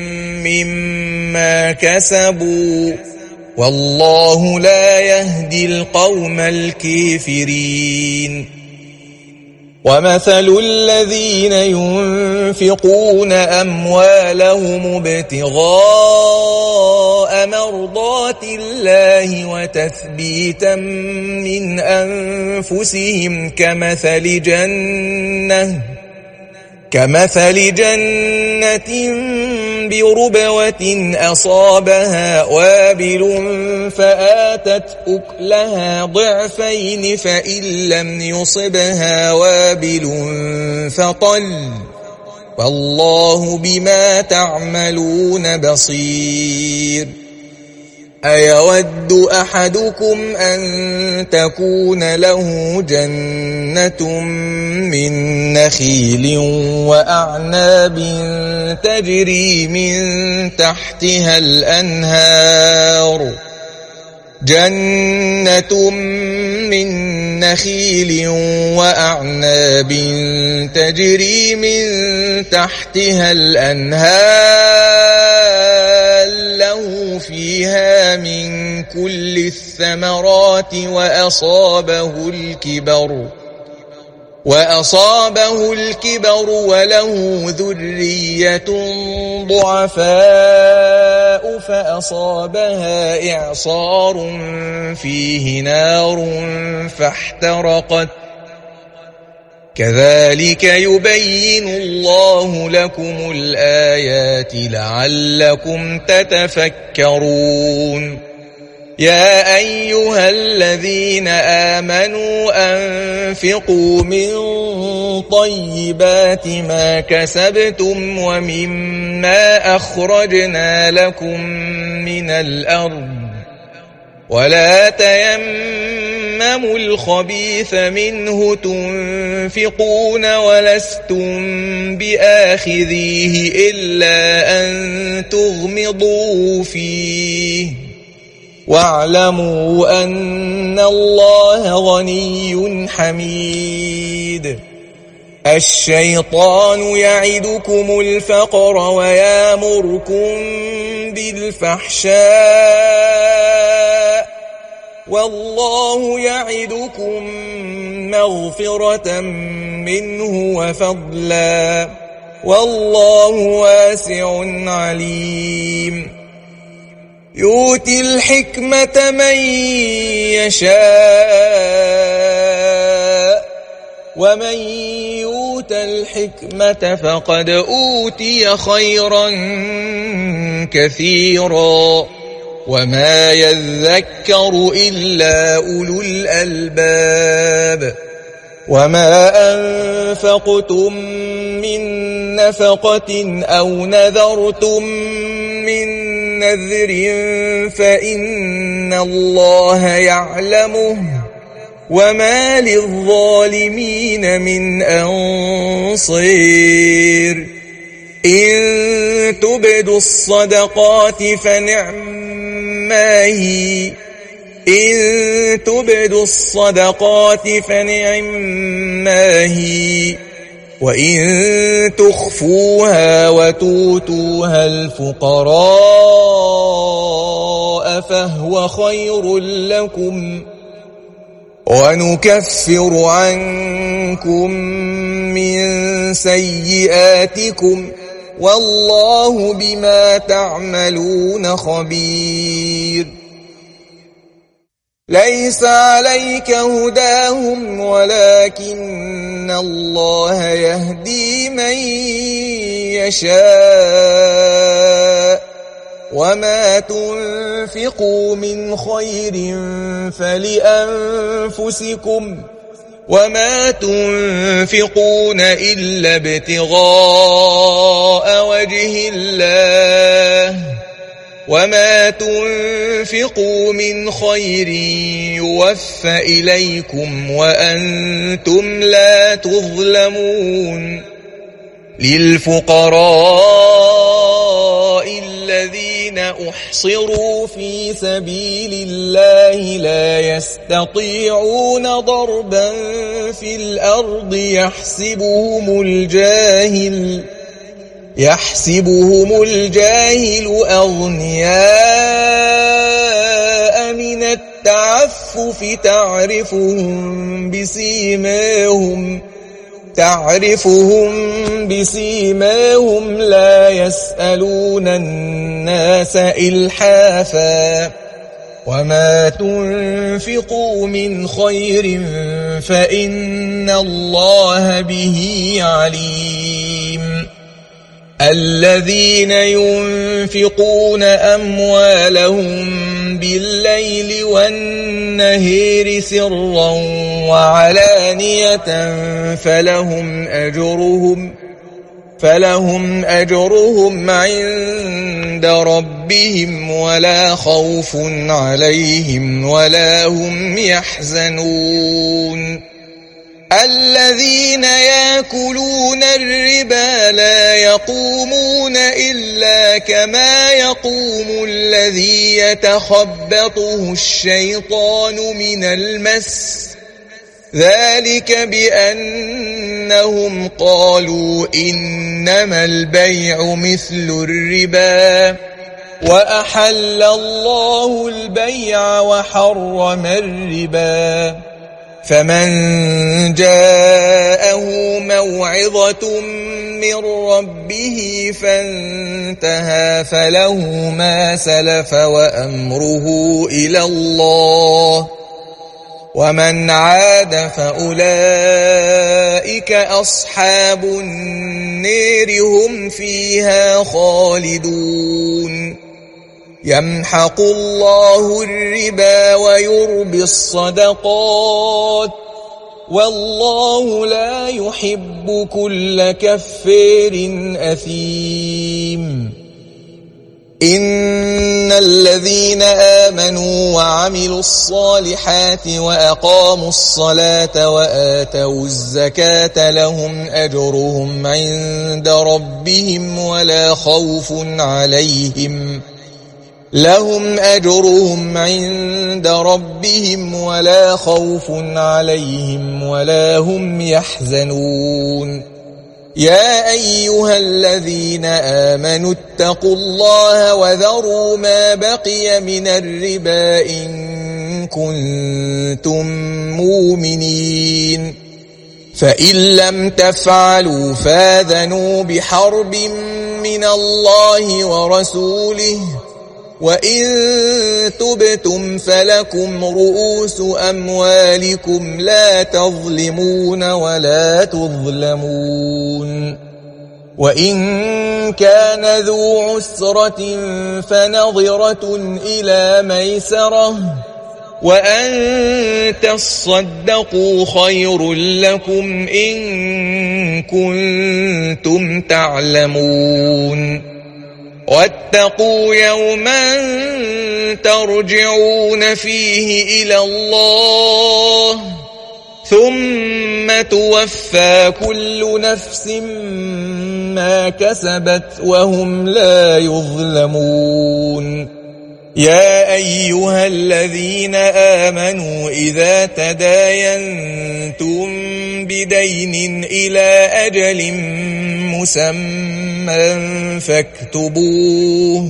مما كسبوا والله لا يهدي القوم الكافرين ومثل الذين ينفقون أموالهم ابتغاء مرضات الله وتثبيتا من أنفسهم كمثل جنة كمثل جنة بربوة أصابها وابل فآتت أكلها ضعفين فإن لم يصبها وابل فطل والله بما تعملون بصير أيود أحدكم أن تكون له جنة من نخيل وأعناب تجري من تحتها الأنهار جنة من نخيل وأعناب تجري من تحتها الأنهار له فيها من كل الثمرات وأصابه الكبر وأصابه الكبر وله ذرية ضعفاء فأصابها إعصار فيه نار فاحترقت كذلك يبين الله لكم الآيات لعلكم تتفكرون يا أيها الذين آمنوا أنفقوا من طيبات ما كسبتم ومما أخرجنا لكم من الأرض ولا تيمموا الخبيث منه تنفقون تنفقون ولستم بآخذيه إلا أن تغمضوا فيه واعلموا أن الله غني حميد. الشيطان يعدكم الفقر ويامركم بالفحشاء والله يعدكم مغفرة منه وفضلا والله واسع عليم. يؤتي الحكمة من يشاء ومن يؤت الحكمة فقد أوتي خيرا كثيرا وما يذكر إلا أولو الألباب. وما أنفقتم من نفقة أو نذرتم من نذر فإن الله يعلمه وما للظالمين من أنصير. إن تبدوا الصدقات فنعما هي إن تبدوا الصدقات فنعما هي وإن تخفوها وتؤتوها الفقراء فهو خير لكم ونكفر عنكم من سيئاتكم والله بما تعملون خبير. ليس عليك هداهم ولكن الله يهدي من يشاء وما تنفقوا من خير فلأنفسكم وما تنفقون إلا ابتغاء وجه الله وما تنفقوا من خير يوفى إليكم وأنتم لا تظلمون. للفقراء الذين أحصروا في سبيل الله لا يستطيعون ضربا في الأرض يحسبهم الجاهل يحسبهم الجاهل أغنياء من التعفف تعرفهم بسيماهم تعرفهم بسيماهم لا يسألون الناس إلحافا وما تنفقوا من خير فإن الله به عليم. الذين ينفقون أموالهم بالليل والنهار سرا وعلانية فلهم أجرهم فلهم أجرهم عند ربهم ولا خوف عليهم ولا هم يحزنون. الذين يأكلون الربا لا يقومون إلا كما يقوم الذي يتخبطه الشيطان من المس ذلك بأنهم قالوا إنما البيع مثل الربا وأحل الله البيع وحرم الربا. فمن جاءه موعظة من ربه فانتهى فله ما سلف وأمره إلى الله ومن عاد فأولئك أصحاب النار هم فيها خالدون. يمحق الله الربا ويربي الصدقات والله لا يحب كل كفار أثيم. إن الذين آمنوا وعملوا الصالحات وأقاموا الصلاة وآتوا الزكاة لهم أجرهم عند ربهم ولا خوف عليهم لهم أجرهم عند ربهم ولا خوف عليهم ولا هم يحزنون. يا أيها الذين آمنوا اتقوا الله وذروا ما بقي من الربا إن كنتم مؤمنين فإن لم تفعلوا فاذنوا بحرب من الله ورسوله وإن تبتم فلكم رؤوس أموالكم لا تظلمون ولا تظلمون. وإن كان ذو عسرة فنظرة إلى ميسرة وأن تصدقوا خير لكم إن كنتم تعلمون. واتقوا يوما ترجعون فيه إلى الله ثم توفى كل نفس ما كسبت وهم لا يظلمون. يا أيها الذين آمنوا إذا تداينتم بدين إلى أجل مسمى فاكتبوه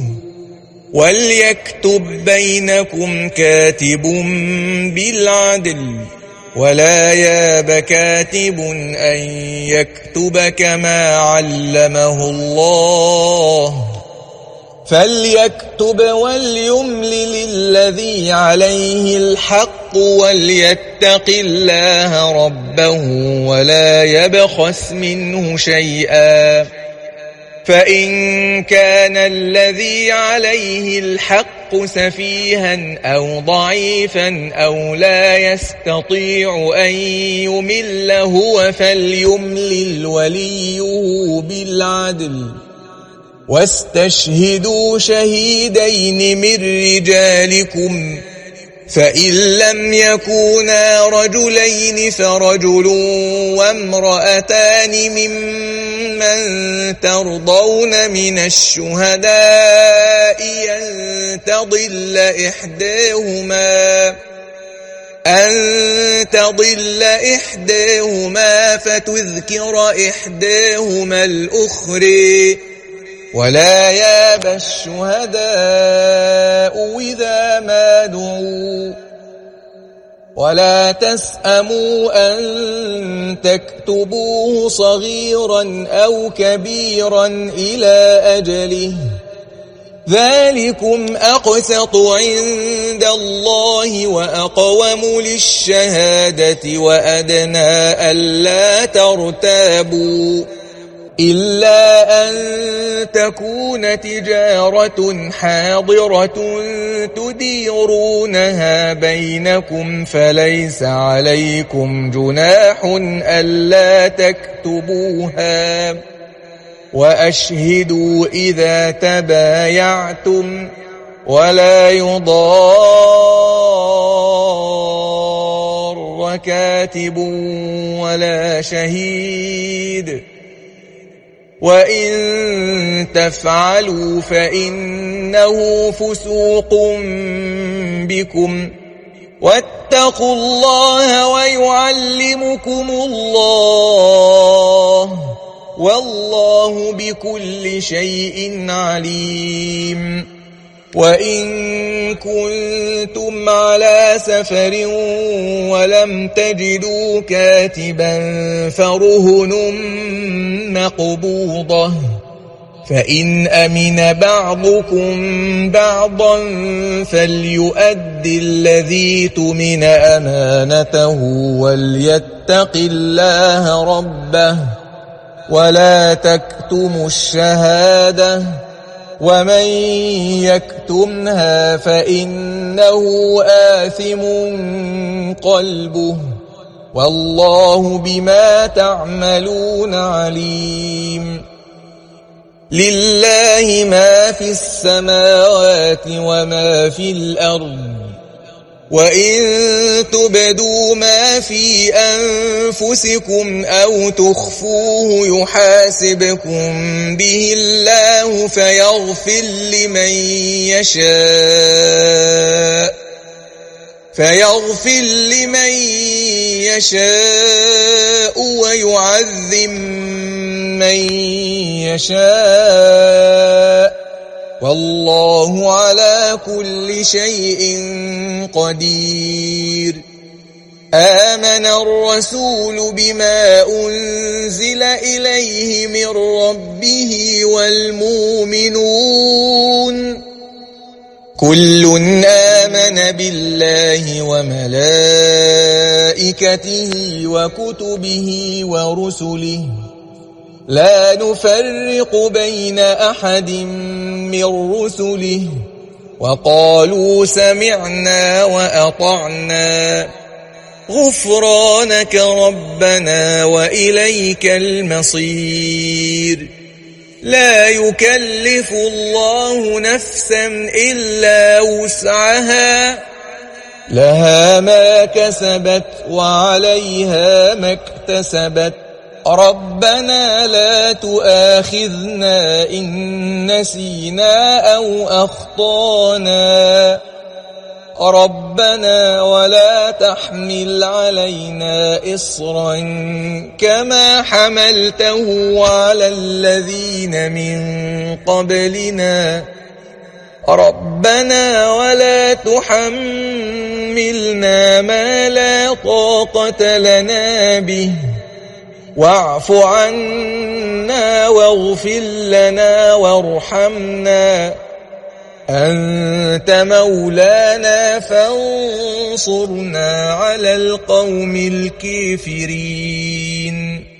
وليكتب بينكم كاتب بالعدل ولا ياب كاتب أن يكتب كما علمه الله فليكتب وليملل الذي عليه الحق وليتق الله ربه ولا يبخس منه شيئا فإن كان الذي عليه الحق سفيها أو ضعيفا أو لا يستطيع أن يمل هو فليملل وليه بالعدل واستشهدوا شهيدين من رجالكم فإن لم يكونا رجلين فرجل وامرأتان ممن ترضون من الشهداء أن تضل إحداهما أن تضل إحداهما فتذكر إحداهما الأخرى ولا ياب الشهداء إذا ما دعوا ولا تسأموا أن تكتبوه صغيرا أو كبيرا إلى أجله ذلكم أقسط عند الله وأقوم للشهادة وأدنى ألا ترتابوا إلا أن تكون تجارة حاضرة تديرونها بينكم فليس عليكم جناح ألا تكتبوها وأشهدوا إذا تبايعتم ولا يضار كاتب ولا شهيد وإن تفعلوا فإنه فسوق بكم واتقوا الله ويعلمكم الله والله بكل شيء عليم. وإن كنتم على سفر ولم تجدوا كاتبا فرهن مقبوضة فإن أمن بعضكم بعضا فليؤدي الذي اؤتمن أمانته وليتق الله ربه ولا تكتموا الشهادة ومن يكتمها فإنه آثم قلبه والله بما تعملون عليم. لله ما في السماوات وما في الأرض وإن تبدوا ما في أنفسكم أو تخفوه يحاسبكم به الله فيغفر لمن يشاء فيغفر لمن يشاء ويعذب من يشاء والله على كل شيء قدير. آمن الرسول بما أنزل إليه من ربه والمؤمنون كل آمن بالله وملائكته وكتبه ورسله لا نفرق بين أحد من رسله وقالوا سمعنا وأطعنا غفرانك ربنا وإليك المصير. لا يكلف الله نفسا إلا وسعها لها ما كسبت وعليها ما اكتسبت ربنا لا تؤاخذنا إن نسينا أو أخطأنا ربنا ولا تحمل علينا إصرا كما حملته على الذين من قبلنا ربنا ولا تحملنا ما لا طاقة لنا به واعف عنا واغفر لنا وارحمنا أنت مولانا فانصرنا على القوم الكافرين.